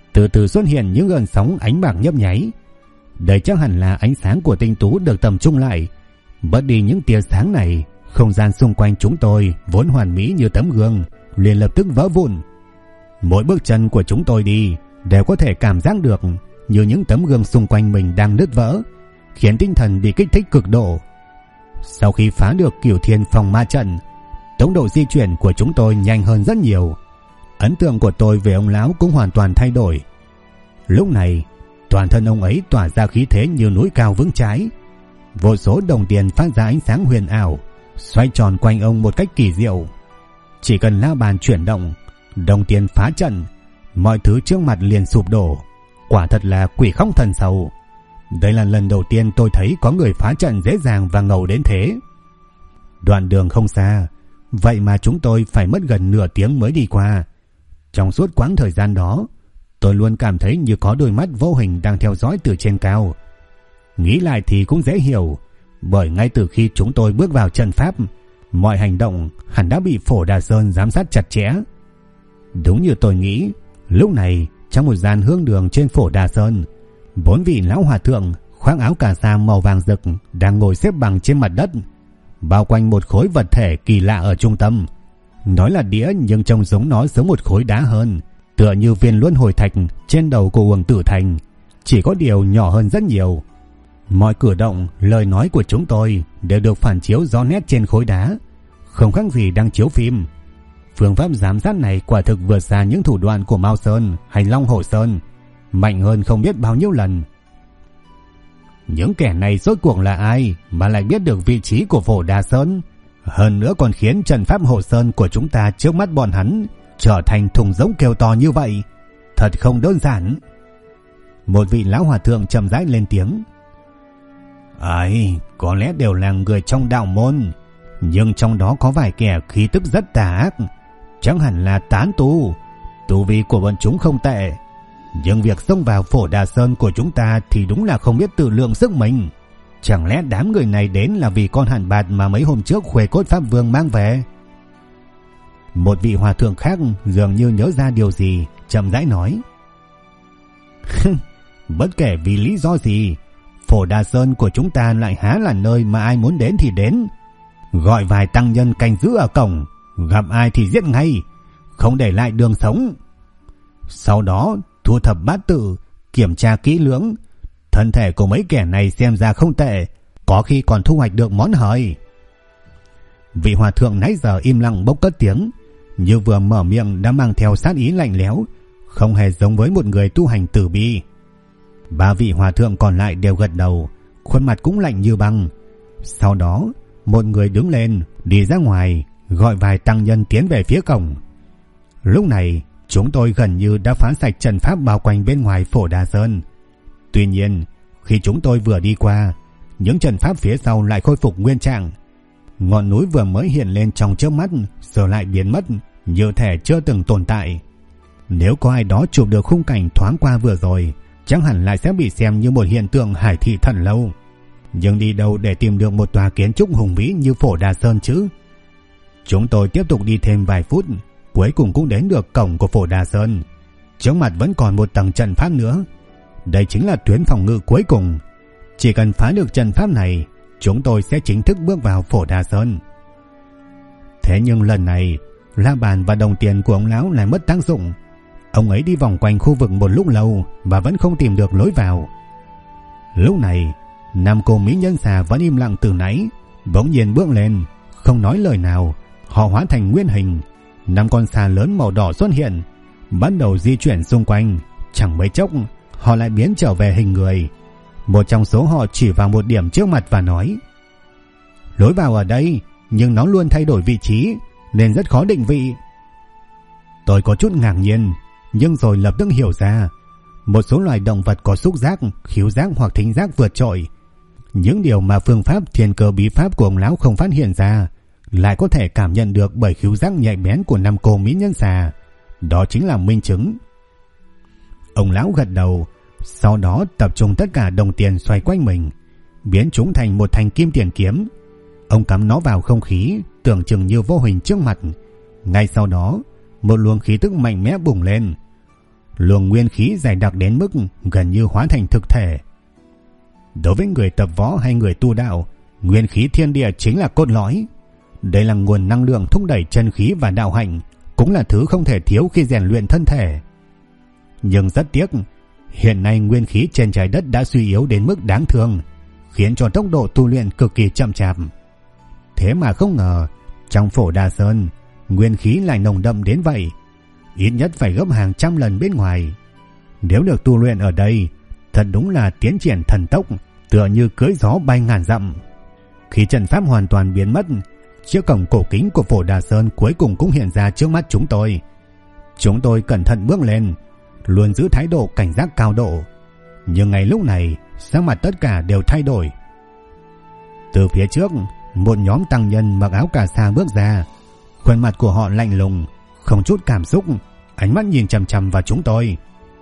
Từ từ xuất hiện những gợn sóng ánh bạc nhấp nháy. Đây chắc hẳn là ánh sáng của tinh tú được tập trung lại. Bớt đi những tia sáng này, không gian xung quanh chúng tôi vốn hoàn mỹ như tấm gương liền lập tức vỡ vụn. Mỗi bước chân của chúng tôi đi đều có thể cảm giác được như những tấm gương xung quanh mình đang nứt vỡ, khiến tinh thần bị kích thích cực độ. Sau khi phá được Cửu Thiên Phòng Ma Trận, tốc độ di chuyển của chúng tôi nhanh hơn rất nhiều. Ấn tượng của tôi về ông lão cũng hoàn toàn thay đổi. Lúc này, toàn thân ông ấy tỏa ra khí thế như núi cao vững chãi. Vô số đồng tiền phát ra ánh sáng huyền ảo, xoay tròn quanh ông một cách kỳ diệu. Chỉ cần la bàn chuyển động, đồng tiền phá trận, mọi thứ trước mặt liền sụp đổ. Quả thật là quỷ khóc thần sầu. Đây là lần đầu tiên tôi thấy có người phá trận dễ dàng và ngầu đến thế. Đoạn đường không xa, vậy mà chúng tôi phải mất gần nửa tiếng mới đi qua. Trong suốt quãng thời gian đó, tôi luôn cảm thấy như có đôi mắt vô hình đang theo dõi từ trên cao. Nghĩ lại thì cũng dễ hiểu, bởi ngay từ khi chúng tôi bước vào trận pháp, mọi hành động hẳn đã bị Phổ Đà Sơn giám sát chặt chẽ. Đúng như tôi nghĩ, lúc này trong một gian hương đường trên Phổ Đà Sơn, 4 vị lão hòa thượng khoác áo cà sa màu vàng rực đang ngồi xếp bằng trên mặt đất, bao quanh một khối vật thể kỳ lạ ở trung tâm. Nói là đĩa nhưng trông giống nó giống một khối đá hơn, tựa như viên luân hồi thạch trên đầu của Uổng Tử Thành, chỉ có điều nhỏ hơn rất nhiều. Mọi cử động, lời nói của chúng tôi đều được phản chiếu rõ nét trên khối đá, không khác gì đang chiếu phim. Phương pháp giám sát này quả thực vượt xa những thủ đoạn của Mao Sơn hay Long Hổ Sơn, mạnh hơn không biết bao nhiêu lần. Những kẻ này rốt cuộc là ai mà lại biết được vị trí của Phổ Đà Sơn, hơn nữa còn khiến trận pháp Hồ Sơn của chúng ta trước mắt bọn hắn trở thành thùng rỗng kêu to như vậy, thật không đơn giản. Một vị lão hòa thượng chậm rãi lên tiếng. Ấy, có lẽ đều là người trong đạo môn, nhưng trong đó có vài kẻ khí tức rất tà ác, chẳng hẳn là tán tu. Tu vi của bọn chúng không tệ, nhưng việc xông vào Phổ Đà Sơn của chúng ta thì đúng là không biết tự lượng sức mình. Chẳng lẽ đám người này đến là vì con hàn bạt mà mấy hôm trước Khuê Cốt Pháp Vương mang về? Một vị hòa thượng khác dường như nhớ ra điều gì, chậm rãi nói. Bất kể vì lý do gì, Phổ Đà Sơn của chúng ta lại há là nơi mà ai muốn đến thì đến. Gọi vài tăng nhân canh giữ ở cổng, gặp ai thì giết ngay, không để lại đường sống. Sau đó thu thập bát tự, kiểm tra kỹ lưỡng. Thân thể của mấy kẻ này xem ra không tệ, có khi còn thu hoạch được món hời. Vị hòa thượng nãy giờ im lặng bỗng cất tiếng, như vừa mở miệng đã mang theo sát ý lạnh lẽo, không hề giống với một người tu hành từ bi. 3 vị hòa thượng còn lại đều gật đầu, khuôn mặt cũng lạnh như băng. Sau đó một người đứng lên đi ra ngoài, gọi vài tăng nhân tiến về phía cổng. Lúc này chúng tôi gần như đã phá sạch trận pháp bao quanh bên ngoài Phổ Đà Sơn. Tuy nhiên khi chúng tôi vừa đi qua, những trận pháp phía sau lại khôi phục nguyên trạng. Ngọn núi vừa mới hiện lên trong chớp mắt giờ lại biến mất, như thể chưa từng tồn tại. Nếu có ai đó chụp được khung cảnh thoáng qua vừa rồi, chắc hẳn lại sẽ bị xem như một hiện tượng hải thị thần lâu. Nhưng đi đâu để tìm được một tòa kiến trúc hùng vĩ như Phổ Đà Sơn chứ? Chúng tôi tiếp tục đi thêm vài phút, cuối cùng cũng đến được cổng của Phổ Đà Sơn. Trước mặt vẫn còn một tầng trận pháp nữa. Đây chính là tuyến phòng ngự cuối cùng. Chỉ cần phá được trận pháp này, chúng tôi sẽ chính thức bước vào Phổ Đà Sơn. Thế nhưng lần này, la bàn và đồng tiền của ông lão lại mất tác dụng. Ông ấy đi vòng quanh khu vực một lúc lâu và vẫn không tìm được lối vào. Lúc này, Nam cô mỹ nhân xà vẫn im lặng từ nãy, bỗng nhiên bước lên, không nói lời nào. Họ hóa thành nguyên hình, 5 con xà lớn màu đỏ xuất hiện, bắt đầu di chuyển xung quanh. Chẳng mấy chốc họ lại biến trở về hình người. Một trong số họ chỉ vào một điểm trước mặt và nói: lối vào ở đây, nhưng nó luôn thay đổi vị trí nên rất khó định vị. Tôi có chút ngạc nhiên, nhưng rồi lập tức hiểu ra. Một số loài động vật có xúc giác, khứu giác hoặc thính giác vượt trội. Những điều mà phương pháp thiên cơ bí pháp của ông lão không phát hiện ra, lại có thể cảm nhận được bởi khứu giác nhạy bén của Nam cô mỹ nhân xà. Đó chính là minh chứng. Ông lão gật đầu, sau đó tập trung tất cả đồng tiền xoay quanh mình, biến chúng thành một thanh kim tiền kiếm. Ông cắm nó vào không khí, tưởng chừng như vô hình trước mặt. Ngay sau đó, một luồng khí tức mạnh mẽ bùng lên. luồng nguyên khí dày đặc đến mức gần như hóa thành thực thể. Đối với người tập võ hay người tu đạo, nguyên khí thiên địa chính là cốt lõi. Đây là nguồn năng lượng thúc đẩy chân khí và đạo hạnh, cũng là thứ không thể thiếu khi rèn luyện thân thể. Nhưng rất tiếc, hiện nay nguyên khí trên trái đất đã suy yếu đến mức đáng thương, khiến cho tốc độ tu luyện cực kỳ chậm chạp. Thế mà không ngờ, trong Phổ Đà Sơn, nguyên khí lại nồng đậm đến vậy, ít nhất phải gấp hàng trăm lần bên ngoài. Nếu được tu luyện ở đây, thật đúng là tiến triển thần tốc, tựa như cưỡi gió bay ngàn dặm. Khi trận pháp hoàn toàn biến mất, chiếc cổng cổ kính của Phổ Đà Sơn cuối cùng cũng hiện ra trước mắt chúng tôi. Chúng tôi cẩn thận bước lên, luôn giữ thái độ cảnh giác cao độ. Nhưng ngay lúc này, sắc mặt tất cả đều thay đổi. Từ phía trước, một nhóm tăng nhân mặc áo cà sa bước ra. Khuôn mặt của họ lạnh lùng, không chút cảm xúc, ánh mắt nhìn chằm chằm vào chúng tôi.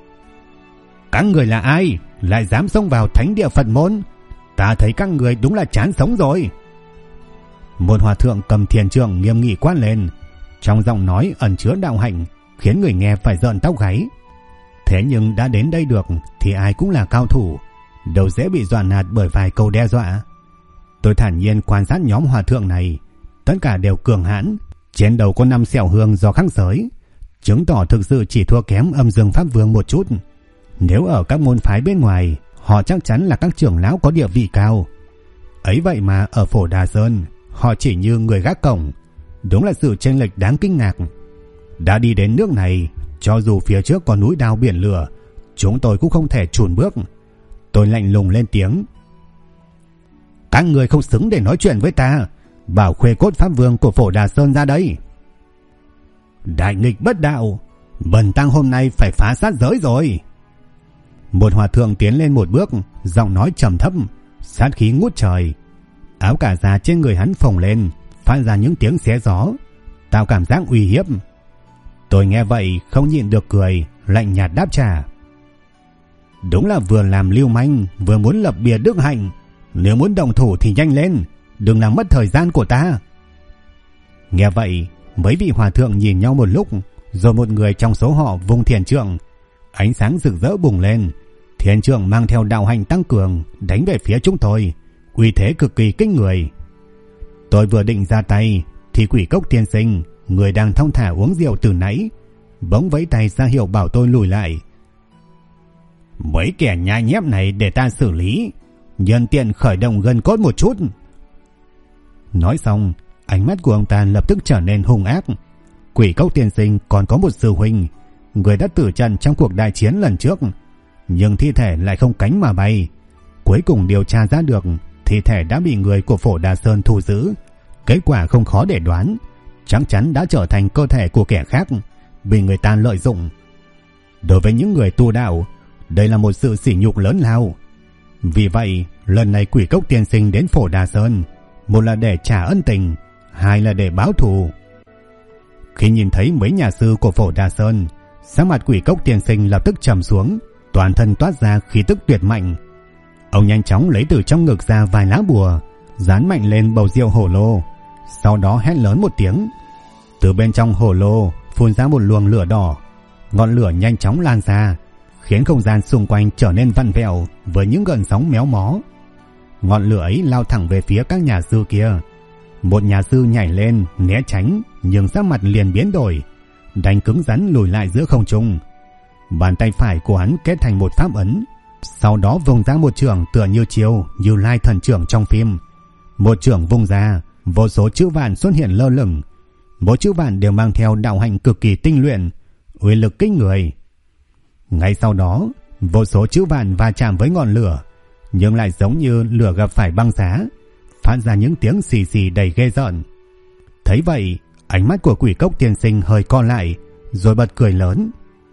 Các người là ai? Lại dám xông vào thánh địa Phật môn? Ta thấy các người đúng là chán sống rồi. Một hòa thượng cầm thiền trượng nghiêm nghị quát lên, trong giọng nói ẩn chứa đạo hạnh, khiến người nghe phải rợn tóc gáy. Thế nhưng đã đến đây được thì ai cũng là cao thủ, đâu dễ bị dọa nạt bởi vài câu đe dọa. Tôi thản nhiên quan sát nhóm hòa thượng này, tất cả đều cường hãn, trên đầu có 5 sẹo hương do khắc giới, chứng tỏ thực sự chỉ thua kém Âm Dương Pháp Vương một chút. Nếu ở các môn phái bên ngoài, họ chắc chắn là các trưởng lão có địa vị cao. Ấy vậy mà ở Phổ Đà Sơn, họ chỉ như người gác cổng, đúng là sự chênh lệch đáng kinh ngạc. Đã đi đến nước này, cho dù phía trước có núi đao biển lửa, chúng tôi cũng không thể chùn bước. Tôi lạnh lùng lên tiếng. Các người không xứng để nói chuyện với ta, bảo Khuê Cốt Pháp Vương của Phổ Đà Sơn ra đây. Đại nghịch bất đạo, bần tăng hôm nay phải phá sát giới rồi. Một hòa thượng tiến lên một bước, giọng nói trầm thấp, sát khí ngút trời. Áo cà sa trên người hắn phồng lên, phát ra những tiếng xé gió, tạo cảm giác uy hiếp. Tôi nghe vậy không nhịn được cười, lạnh nhạt đáp trả. Đúng là vừa làm lưu manh, vừa muốn lập bia đức hạnh. Nếu muốn động thủ thì nhanh lên, đừng làm mất thời gian của ta. Nghe vậy, mấy vị hòa thượng nhìn nhau một lúc, rồi một người trong số họ vung thiền trượng. Ánh sáng rực rỡ bùng lên, thiền trượng mang theo đạo hành tăng cường đánh về phía chúng tôi, uy thế cực kỳ kinh người. Tôi vừa định ra tay thì Quỷ Cốc tiên sinh, người đang thong thả uống rượu từ nãy, bỗng vẫy tay ra hiệu bảo tôi lùi lại. Mấy kẻ nhai nhép này để ta xử lý, nhân tiện khởi động gân cốt một chút. Nói xong, ánh mắt của ông ta lập tức trở nên hung ác. Quỷ Cốc tiên sinh còn có một sư huynh, người đã tử trận trong cuộc đại chiến lần trước, nhưng thi thể lại không cánh mà bay. Cuối cùng điều tra ra được thi thể đã bị người của Phổ Đà Sơn thu giữ. Kết quả không khó để đoán, chắc chắn đã trở thành cơ thể của kẻ khác, bị người ta lợi dụng. Đối với những người tu đạo, đây là một sự sỉ nhục lớn lao. Vì vậy, lần này Quỷ Cốc tiên sinh đến Phổ Đà Sơn, một là để trả ân tình, hai là để báo thù. Khi nhìn thấy mấy nhà sư của Phổ Đà Sơn, sắc mặt Quỷ Cốc tiên sinh lập tức trầm xuống, toàn thân toát ra khí tức tuyệt mạnh. Ông nhanh chóng lấy từ trong ngực ra vài lá bùa, dán mạnh lên bầu rượu hổ lô, sau đó hét lớn một tiếng. Từ bên trong hổ lô phun ra một luồng lửa đỏ, ngọn lửa nhanh chóng lan ra, khiến không gian xung quanh trở nên vặn vẹo với những gợn sóng méo mó. Ngọn lửa ấy lao thẳng về phía các nhà sư kia. Một nhà sư nhảy lên né tránh, nhưng sắc mặt liền biến đổi, đánh cứng rắn lùi lại giữa không trung. Bàn tay phải của hắn kết thành một pháp ấn, sau đó vung ra một chưởng tựa như chiêu Như Lai thần chưởng trong phim. Một chưởng vung ra, vô số chữ vạn xuất hiện lơ lửng. Mỗi chữ vạn đều mang theo đạo hạnh cực kỳ tinh luyện, uy lực kinh người. Ngay sau đó, vô số chữ vạn va chạm với ngọn lửa, nhưng lại giống như lửa gặp phải băng giá, phát ra những tiếng xì xì đầy ghê rợn. Thấy vậy, ánh mắt của Quỷ Cốc tiên sinh hơi co lại, rồi bật cười lớn.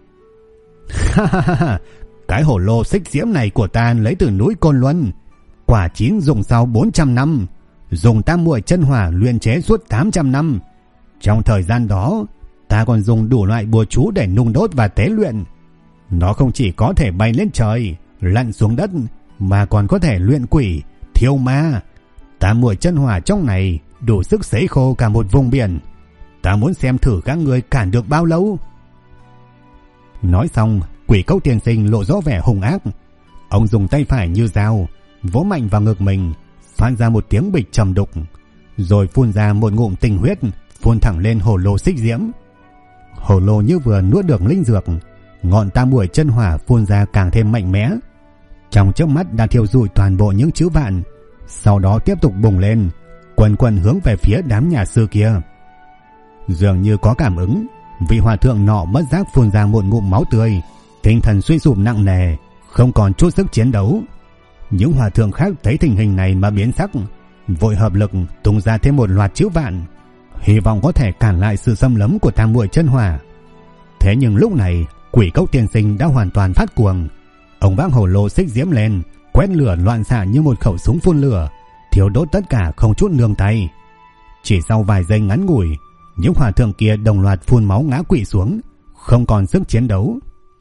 Cái hổ lô xích diễm này của ta lấy từ núi Côn Luân, quả chín dùng sau 400 năm, dùng tam muội chân hỏa luyện chế suốt 800 năm. Trong thời gian đó, ta còn dùng đủ loại bùa chú để nung đốt và tế luyện. Nó không chỉ có thể bay lên trời, lặn xuống đất, mà còn có thể luyện quỷ, thiêu ma. Tam muội chân hỏa trong này đủ sức sấy khô cả một vùng biển. Ta muốn xem thử các người cản được bao lâu. Nói xong, Quỷ Cốc tiên sinh lộ rõ vẻ hung ác. Ông dùng tay phải như dao vỗ mạnh vào ngực mình, phát ra một tiếng bịch trầm đục, rồi phun ra một ngụm tinh huyết phun thẳng lên hồ lô xích diễm. Hồ lô như vừa nuốt được linh dược, ngọn tam muội chân hỏa phun ra càng thêm mạnh mẽ, trong chớp mắt đã thiêu rụi toàn bộ những chữ vạn, sau đó tiếp tục bùng lên, quần quần hướng về phía đám nhà sư kia. Dường như có cảm ứng, vị hòa thượng nọ bất giác phun ra một ngụm máu tươi, tinh thần suy sụp nặng nề, không còn chút sức chiến đấu. Những hòa thượng khác thấy tình hình này mà biến sắc, vội hợp lực tung ra thêm một loạt chữ vạn, hy vọng có thể cản lại sự xâm lấn của tam muội chân hỏa. Thế nhưng lúc này, Quỷ Cốc tiên sinh đã hoàn toàn phát cuồng. Ông vác hồ lô xích diễm lên, quét lửa loạn xạ như một khẩu súng phun lửa, thiêu đốt tất cả không chút nương tay. Chỉ sau vài giây ngắn ngủi, những hòa thượng kia đồng loạt phun máu ngã quỵ xuống, không còn sức chiến đấu.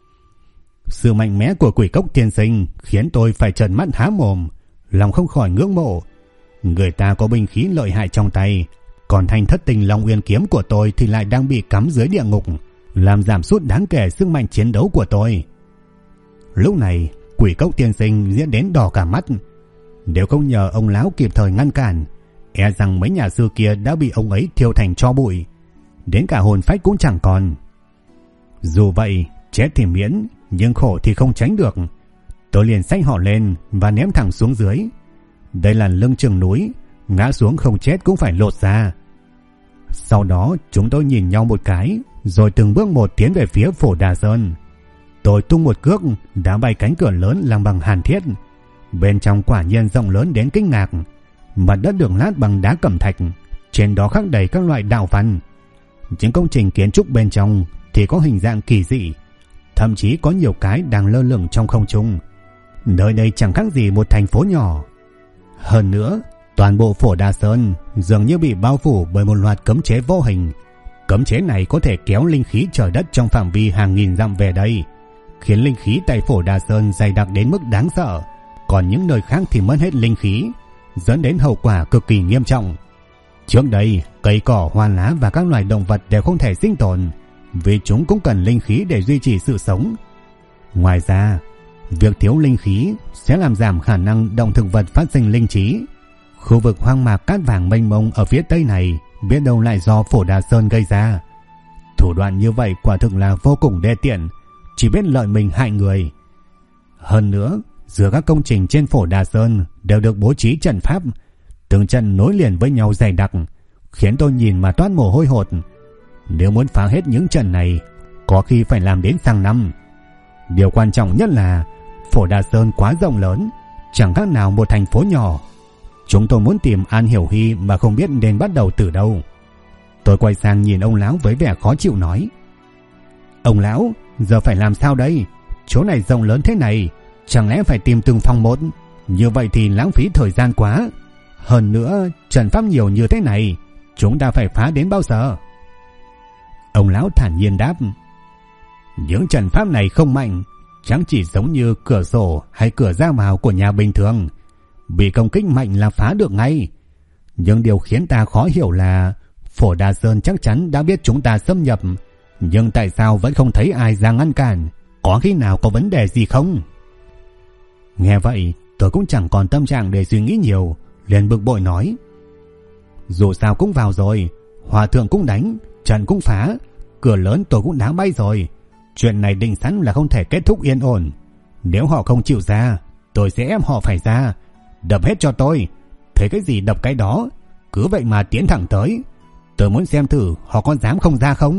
Sự mạnh mẽ của Quỷ Cốc tiên sinh khiến tôi phải trợn mắt há mồm, lòng không khỏi ngưỡng mộ. Người ta có binh khí lợi hại trong tay, còn thanh thất tình Long Uyên kiếm của tôi thì lại đang bị cắm dưới địa ngục, làm giảm sút đáng kể sức mạnh chiến đấu của tôi. Lúc này, Quỷ Cốc tiên sinh diễn đến đỏ cả mắt. Nếu không nhờ ông lão kịp thời ngăn cản, e rằng mấy nhà sư kia đã bị ông ấy thiêu thành tro bụi, đến cả hồn phách cũng chẳng còn. Dù vậy, chết thì miễn, nhưng khổ thì không tránh được. Tôi liền xách họ lên và ném thẳng xuống dưới. Đây là lưng chừng núi, ngã xuống không chết cũng phải lột ra. Sau đó chúng tôi nhìn nhau một cái, rồi từng bước một tiến về phía Phổ Đà Sơn. Tôi tung một cước đá bay cánh cửa lớn làm bằng hàn thiết. Bên trong quả nhiên rộng lớn đến kinh ngạc. Mặt đất được lát bằng đá cẩm thạch, trên đó khắc đầy các loại đạo văn. Những công trình kiến trúc bên trong thì có hình dạng kỳ dị, thậm chí có nhiều cái đang lơ lửng trong không trung. Nơi đây chẳng khác gì một thành phố nhỏ. Hơn nữa, toàn bộ Phổ Đà Sơn dường như bị bao phủ bởi một loạt cấm chế vô hình. Cấm chế này có thể kéo linh khí trời đất trong phạm vi hàng nghìn dặm về đây, khiến linh khí tại Phổ Đà Sơn dày đặc đến mức đáng sợ. Còn những nơi khác thì mất hết linh khí, dẫn đến hậu quả cực kỳ nghiêm trọng. Trước đây, cây cỏ, hoa lá và các loài động vật đều không thể sinh tồn, vì chúng cũng cần linh khí để duy trì sự sống. Ngoài ra, việc thiếu linh khí sẽ làm giảm khả năng động thực vật phát sinh linh trí. Khu vực hoang mạc cát vàng mênh mông ở phía tây này biết đâu lại do Phổ Đà Sơn gây ra. Thủ đoạn như vậy quả thực là vô cùng đê tiện, chỉ biết lợi mình hại người. Hơn nữa, giữa các công trình trên Phổ Đà Sơn đều được bố trí trận pháp, từng trận nối liền với nhau dày đặc, khiến tôi nhìn mà toát mồ hôi hột. Nếu muốn phá hết những trận này, có khi phải làm đến sang năm. Điều quan trọng nhất là Phổ Đà Sơn quá rộng lớn, chẳng khác nào một thành phố nhỏ. Chúng tôi muốn tìm An Hiểu Hy mà không biết nên bắt đầu từ đâu. Tôi quay sang nhìn ông lão với vẻ khó chịu nói: Ông lão, giờ phải làm sao đây? Chỗ này rộng lớn thế này, chẳng lẽ phải tìm từng phòng một? Như vậy thì lãng phí thời gian quá. Hơn nữa, trận pháp nhiều như thế này, chúng ta phải phá đến bao giờ? Ông lão thản nhiên đáp: Những trận pháp này không mạnh, chẳng chỉ giống như cửa sổ hay cửa ra vào của nhà bình thường, bị công kích mạnh là phá được ngay. Nhưng điều khiến ta khó hiểu là Phổ Đà Sơn chắc chắn đã biết chúng ta xâm nhập, nhưng tại sao vẫn không thấy ai ra ngăn cản? Có khi nào có vấn đề gì không? Nghe vậy, tôi cũng chẳng còn tâm trạng để suy nghĩ nhiều, liền bực bội nói: Dù sao cũng vào rồi, hòa thượng cũng đánh, trận cũng phá, cửa lớn tôi cũng đá bay rồi. Chuyện này định sẵn là không thể kết thúc yên ổn. Nếu họ không chịu ra, tôi sẽ ép họ phải ra. Đập hết cho tôi, thấy cái gì đập cái đó, cứ vậy mà tiến thẳng tới. Tôi muốn xem thử họ có dám không ra không.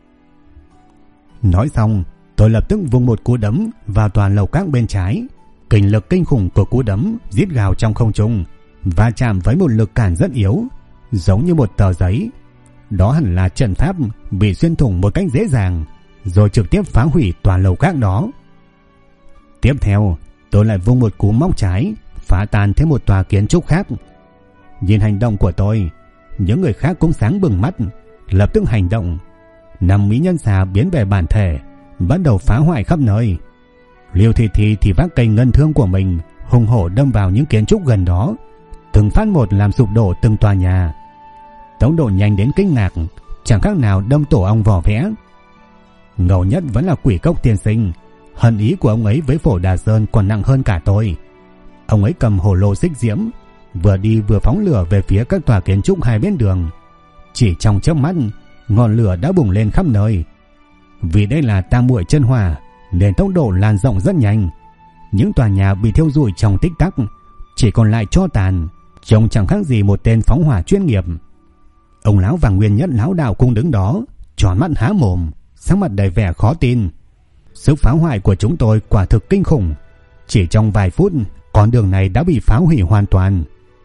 Nói xong, tôi lập tức vung một cú đấm vào toàn lầu các bên trái. Kình lực kinh khủng của cú đấm rít gào trong không trung, va chạm với một lực cản rất yếu, giống như một tờ giấy. Đó hẳn là trận pháp bị xuyên thủng một cách dễ dàng, rồi trực tiếp phá hủy toàn lầu các đó. Tiếp theo, tôi lại vung một cú móc trái, phá tan thêm một tòa kiến trúc khác. Nhìn hành động của tôi, những người khác cũng sáng bừng mắt, lập tức hành động. 5 mỹ nhân xà biến về bản thể, bắt đầu phá hoại khắp nơi. Liêu Thị Thị thì vác cây ngân thương của mình hùng hổ đâm vào những kiến trúc gần đó, từng phát một làm sụp đổ từng tòa nhà. Tốc độ nhanh đến kinh ngạc, chẳng khác nào đâm tổ ong vỏ vẽ. Ngầu nhất vẫn là Quỷ Cốc tiên sinh. Hận ý của ông ấy với Phổ Đà Sơn còn nặng hơn cả tôi. Ông ấy cầm hồ lô xích diễm, vừa đi vừa phóng lửa về phía các tòa kiến trúc hai bên đường. Chỉ trong chớp mắt, ngọn lửa đã bùng lên khắp nơi. Vì đây là tam muội chân hỏa nên tốc độ lan rộng rất nhanh. Những tòa nhà bị thiêu rụi trong tích tắc, chỉ còn lại tro tàn, trông chẳng khác gì một tên phóng hỏa chuyên nghiệp. Ông lão và Nguyên Nhất lão đạo cũng đứng đó, tròn mắt há mồm, sắc mặt đầy vẻ khó tin. Sức phá hoại của chúng tôi quả thực kinh khủng. Chỉ trong vài phút, con đường này đã bị phá hủy hoàn toàn.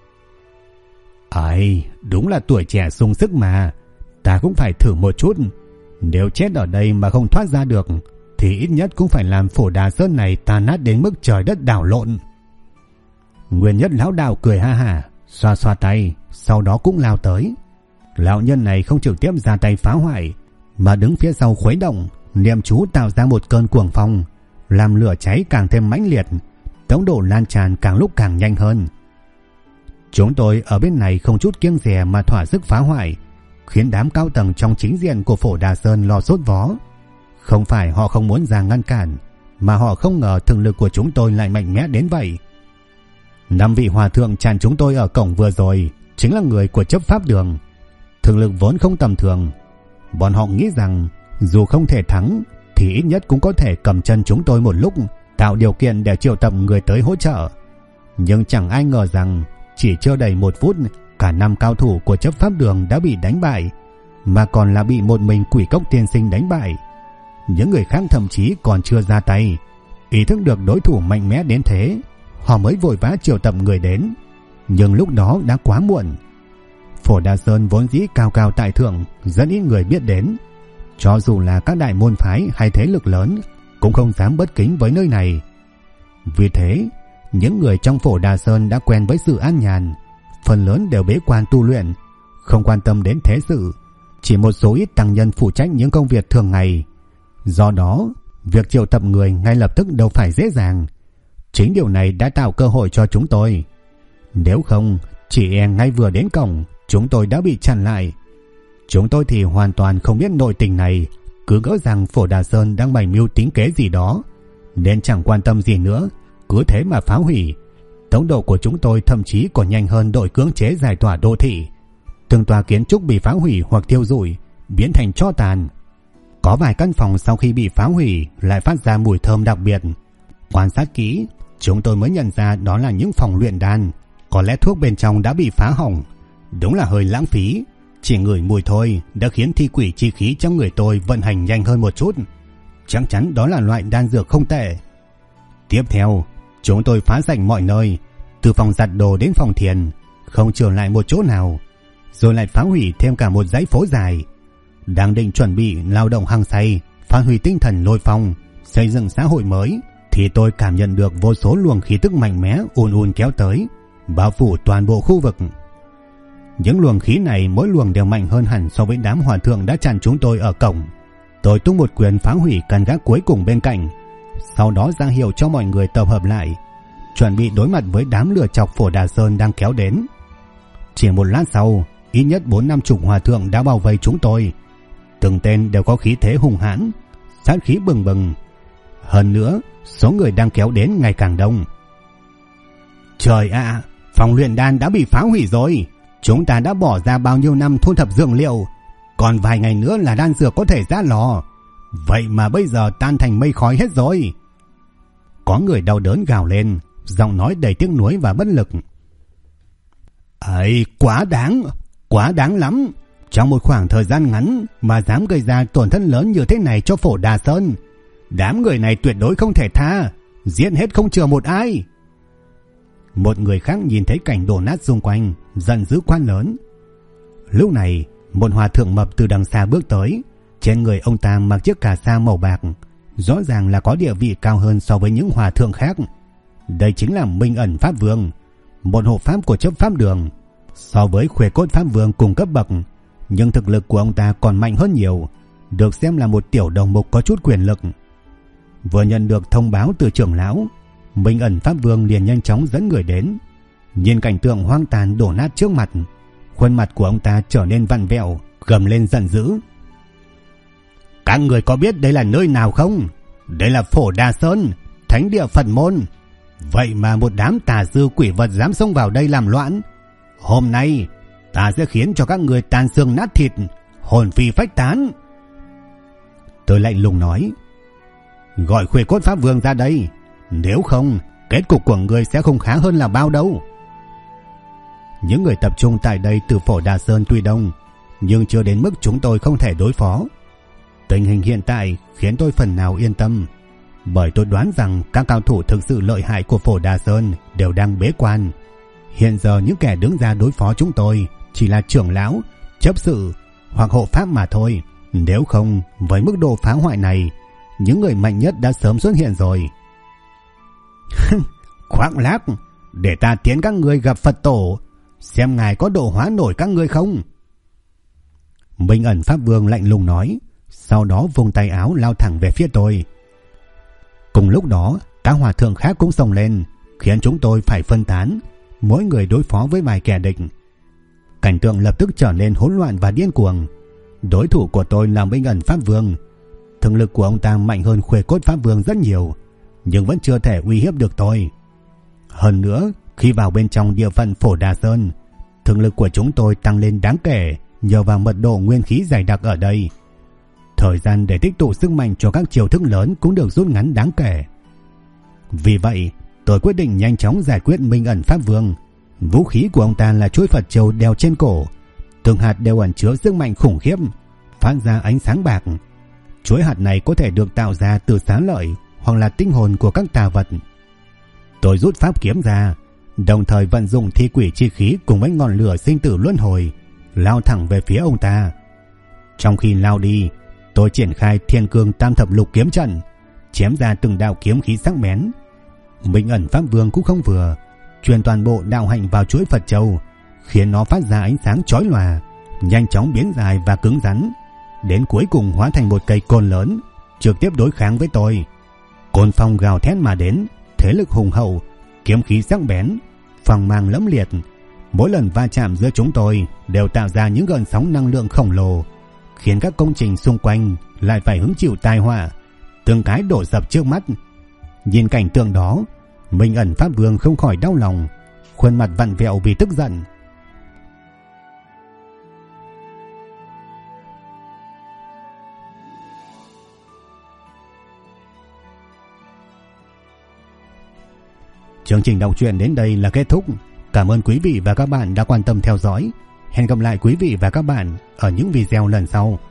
Ấy, đúng là tuổi trẻ sung sức mà. Ta cũng phải thử một chút. Nếu chết ở đây mà không thoát ra được, thì ít nhất cũng phải làm Phổ Đà Sơn này tan nát đến mức trời đất đảo lộn. Nguyên Nhất lão đạo cười ha hả, xoa xoa tay, sau đó cũng lao tới. Lão nhân này không trực tiếp ra tay phá hoại, mà đứng phía sau khuấy động, niệm chú tạo ra một cơn cuồng phong, làm lửa cháy càng thêm mãnh liệt, tốc độ lan tràn càng lúc càng nhanh hơn. Chúng tôi ở bên này không chút kiêng dè mà thỏa sức phá hoại, khiến đám cao tầng trong chính diện của Phổ Đà Sơn lo sốt vó. Không phải họ không muốn ra ngăn cản, mà họ không ngờ thực lực của chúng tôi lại mạnh mẽ đến vậy. 5 vị hòa thượng chặn chúng tôi ở cổng vừa rồi chính là người của chấp pháp đường. Thực lực vốn không tầm thường. Bọn họ nghĩ rằng dù không thể thắng thì ít nhất cũng có thể cầm chân chúng tôi một lúc, tạo điều kiện để triệu tập người tới hỗ trợ. Nhưng chẳng ai ngờ rằng chỉ chưa đầy 1 phút, cả 5 cao thủ của chấp pháp đường đã bị đánh bại, mà còn là bị một mình Quỷ Cốc tiên sinh đánh bại. Những người khác thậm chí còn chưa ra tay. Ý thức được đối thủ mạnh mẽ đến thế, họ mới vội vã triệu tập người đến. Nhưng lúc đó đã quá muộn. Phổ Đà Sơn vốn dĩ cao cao tại thượng, rất ít người biết đến. Cho dù là các đại môn phái hay thế lực lớn cũng không dám bất kính với nơi này. Vì thế, những người trong Phổ Đà Sơn đã quen với sự an nhàn, phần lớn đều bế quan tu luyện, không quan tâm đến thế sự. Chỉ một số ít tăng nhân phụ trách những công việc thường ngày. Do đó, việc triệu tập người ngay lập tức đâu phải dễ dàng. Chính điều này đã tạo cơ hội cho chúng tôi. Nếu không, chỉ e ngay vừa đến cổng, chúng tôi đã bị chặn lại. Chúng tôi thì hoàn toàn không biết nội tình này, cứ ngỡ rằng Phổ Đà Sơn đang bày mưu tính kế gì đó, nên chẳng quan tâm gì nữa, cứ thế mà phá hủy. Tốc độ của chúng tôi thậm chí còn nhanh hơn đội cưỡng chế giải tỏa đô thị. Từng tòa kiến trúc bị phá hủy hoặc thiêu rụi, biến thành tro tàn. Có vài căn phòng sau khi bị phá hủy lại phát ra mùi thơm đặc biệt. Quan sát kỹ, chúng tôi mới nhận ra đó là những phòng luyện đan. Có lẽ thuốc bên trong đã bị phá hỏng. Đúng là hơi lãng phí. Chỉ ngửi mùi thôi đã khiến thi quỷ chi khí trong người tôi vận hành nhanh hơn một chút. Chắc chắn đó là loại đan dược không tệ. Tiếp theo, chúng tôi phá sạch mọi nơi, từ phòng giặt đồ đến phòng thiền, không chừa lại một chỗ nào. Rồi lại phá hủy thêm cả một dãy phố dài. Đang định chuẩn bị lao động hăng say, phá hủy tinh thần lôi phong, xây dựng xã hội mới, thì tôi cảm nhận được vô số luồng khí tức mạnh mẽ ùn ùn kéo tới, bao phủ toàn bộ khu vực. Những luồng khí này mỗi luồng đều mạnh hơn hẳn so với đám hòa thượng đã chặn chúng tôi ở cổng. Tôi tung một quyền phá hủy căn gác cuối cùng bên cạnh, sau đó ra hiệu cho mọi người tập hợp lại, chuẩn bị đối mặt với đám lửa chọc Phổ Đà Sơn đang kéo đến. Chỉ một lát sau, ít nhất 4-50 hòa thượng đã bao vây chúng tôi. Từng tên đều có khí thế hùng hãn, sát khí bừng bừng. Hơn nữa, số người đang kéo đến ngày càng đông. Trời ạ, phòng luyện đan đã bị phá hủy rồi. Chúng ta đã bỏ ra bao nhiêu năm thu thập dược liệu, còn vài ngày nữa là đan dược có thể ra lò. Vậy mà bây giờ tan thành mây khói hết rồi. Có người đau đớn gào lên, giọng nói đầy tiếc nuối và bất lực. Ấy, quá đáng lắm. Trong một khoảng thời gian ngắn mà dám gây ra tổn thất lớn như thế này cho Phổ Đà Sơn. Đám người này tuyệt đối không thể tha, giết hết không chừa một ai. Một người khác nhìn thấy cảnh đổ nát xung quanh, giận dữ quát lớn. Lúc này, một hòa thượng mập từ đằng xa bước tới. Trên người ông ta mặc chiếc cà sa màu bạc, rõ ràng là có địa vị cao hơn so với những hòa thượng khác. Đây chính là Minh Ẩn Pháp Vương, một hộ pháp của chấp pháp đường. So với Khuê Cốt Pháp Vương cùng cấp bậc, nhưng thực lực của ông ta còn mạnh hơn nhiều, được xem là một tiểu đồng mục có chút quyền lực. Vừa nhận được thông báo từ trưởng lão, Minh Ẩn Pháp Vương liền nhanh chóng dẫn người đến. Nhìn cảnh tượng hoang tàn đổ nát trước mặt, khuôn mặt của ông ta trở nên vặn vẹo, gầm lên giận dữ. Các người có biết đây là nơi nào không? Đây là Phổ Đà Sơn, thánh địa Phật môn. Vậy mà một đám tà dư quỷ vật dám xông vào đây làm loạn. Hôm nay ta sẽ khiến cho các người tan xương nát thịt, hồn phi phách tán. Tôi lạnh lùng nói, gọi Khuê Cốt Pháp Vương ra đây, nếu không kết cục của người sẽ không khá hơn là bao đâu. Những người tập trung tại đây từ Phổ Đà Sơn tuy đông, nhưng chưa đến mức chúng tôi không thể đối phó. Tình hình hiện tại khiến tôi phần nào yên tâm, bởi tôi đoán rằng các cao thủ thực sự lợi hại của Phổ Đà Sơn đều đang bế quan. Hiện giờ những kẻ đứng ra đối phó chúng tôi chỉ là trưởng lão, chấp sự hoặc hộ pháp mà thôi. Nếu không, với mức độ phá hoại này, những người mạnh nhất đã sớm xuất hiện rồi. Khoác lác, để ta tiến các người gặp Phật tổ, xem ngài có độ hóa nổi các ngươi không. Minh Ẩn Pháp Vương lạnh lùng nói, sau đó vung tay áo lao thẳng về phía tôi. Cùng lúc đó, các hòa thượng khác cũng xông lên, khiến chúng tôi phải phân tán, mỗi người đối phó với vài kẻ địch. Cảnh tượng lập tức trở nên hỗn loạn và điên cuồng. Đối thủ của tôi là Minh Ẩn Pháp Vương. Thực lực của ông ta mạnh hơn Khuê Cốt Pháp Vương rất nhiều, nhưng vẫn chưa thể uy hiếp được tôi. Hơn nữa, khi vào bên trong địa phận Phổ Đà Sơn, thực lực của chúng tôi tăng lên đáng kể nhờ vào mật độ nguyên khí dày đặc ở đây. Thời gian để tích tụ sức mạnh cho các chiêu thức lớn cũng được rút ngắn đáng kể. Vì vậy, tôi quyết định nhanh chóng giải quyết Minh Ẩn Pháp Vương. Vũ khí của ông ta là chuỗi Phật châu đeo trên cổ, từng hạt đều ẩn chứa sức mạnh khủng khiếp, phát ra ánh sáng bạc. Chuỗi hạt này có thể được tạo ra từ xá lợi hoặc là tinh hồn của các tà vật. Tôi rút pháp kiếm ra, đồng thời vận dụng thi quỷ chi khí cùng với ngọn lửa sinh tử luân hồi, lao thẳng về phía ông ta. Trong khi lao đi, tôi triển khai Thiên Cương Tam Thập Lục kiếm trận, chém ra từng đạo kiếm khí sắc bén. Minh Ẩn Pháp Vương cũng không vừa, truyền toàn bộ đạo hạnh vào chuỗi Phật châu, khiến nó phát ra ánh sáng chói lòa, nhanh chóng biến dài và cứng rắn, đến cuối cùng hóa thành một cây côn lớn, trực tiếp đối kháng với tôi. Côn phong gào thét mà đến, thế lực hùng hậu, kiếm khí sắc bén, phẳng mang lẫm liệt. Mỗi lần va chạm giữa chúng tôi đều tạo ra những gợn sóng năng lượng khổng lồ, khiến các công trình xung quanh lại phải hứng chịu tai họa, từng cái đổ sập trước mắt. Nhìn cảnh tượng đó, Minh Ẩn Pháp Vương không khỏi đau lòng, khuôn mặt vặn vẹo vì tức giận. Chương trình đọc truyện đến đây là kết thúc. Cảm ơn quý vị và các bạn đã quan tâm theo dõi. Hẹn gặp lại quý vị và các bạn ở những video lần sau.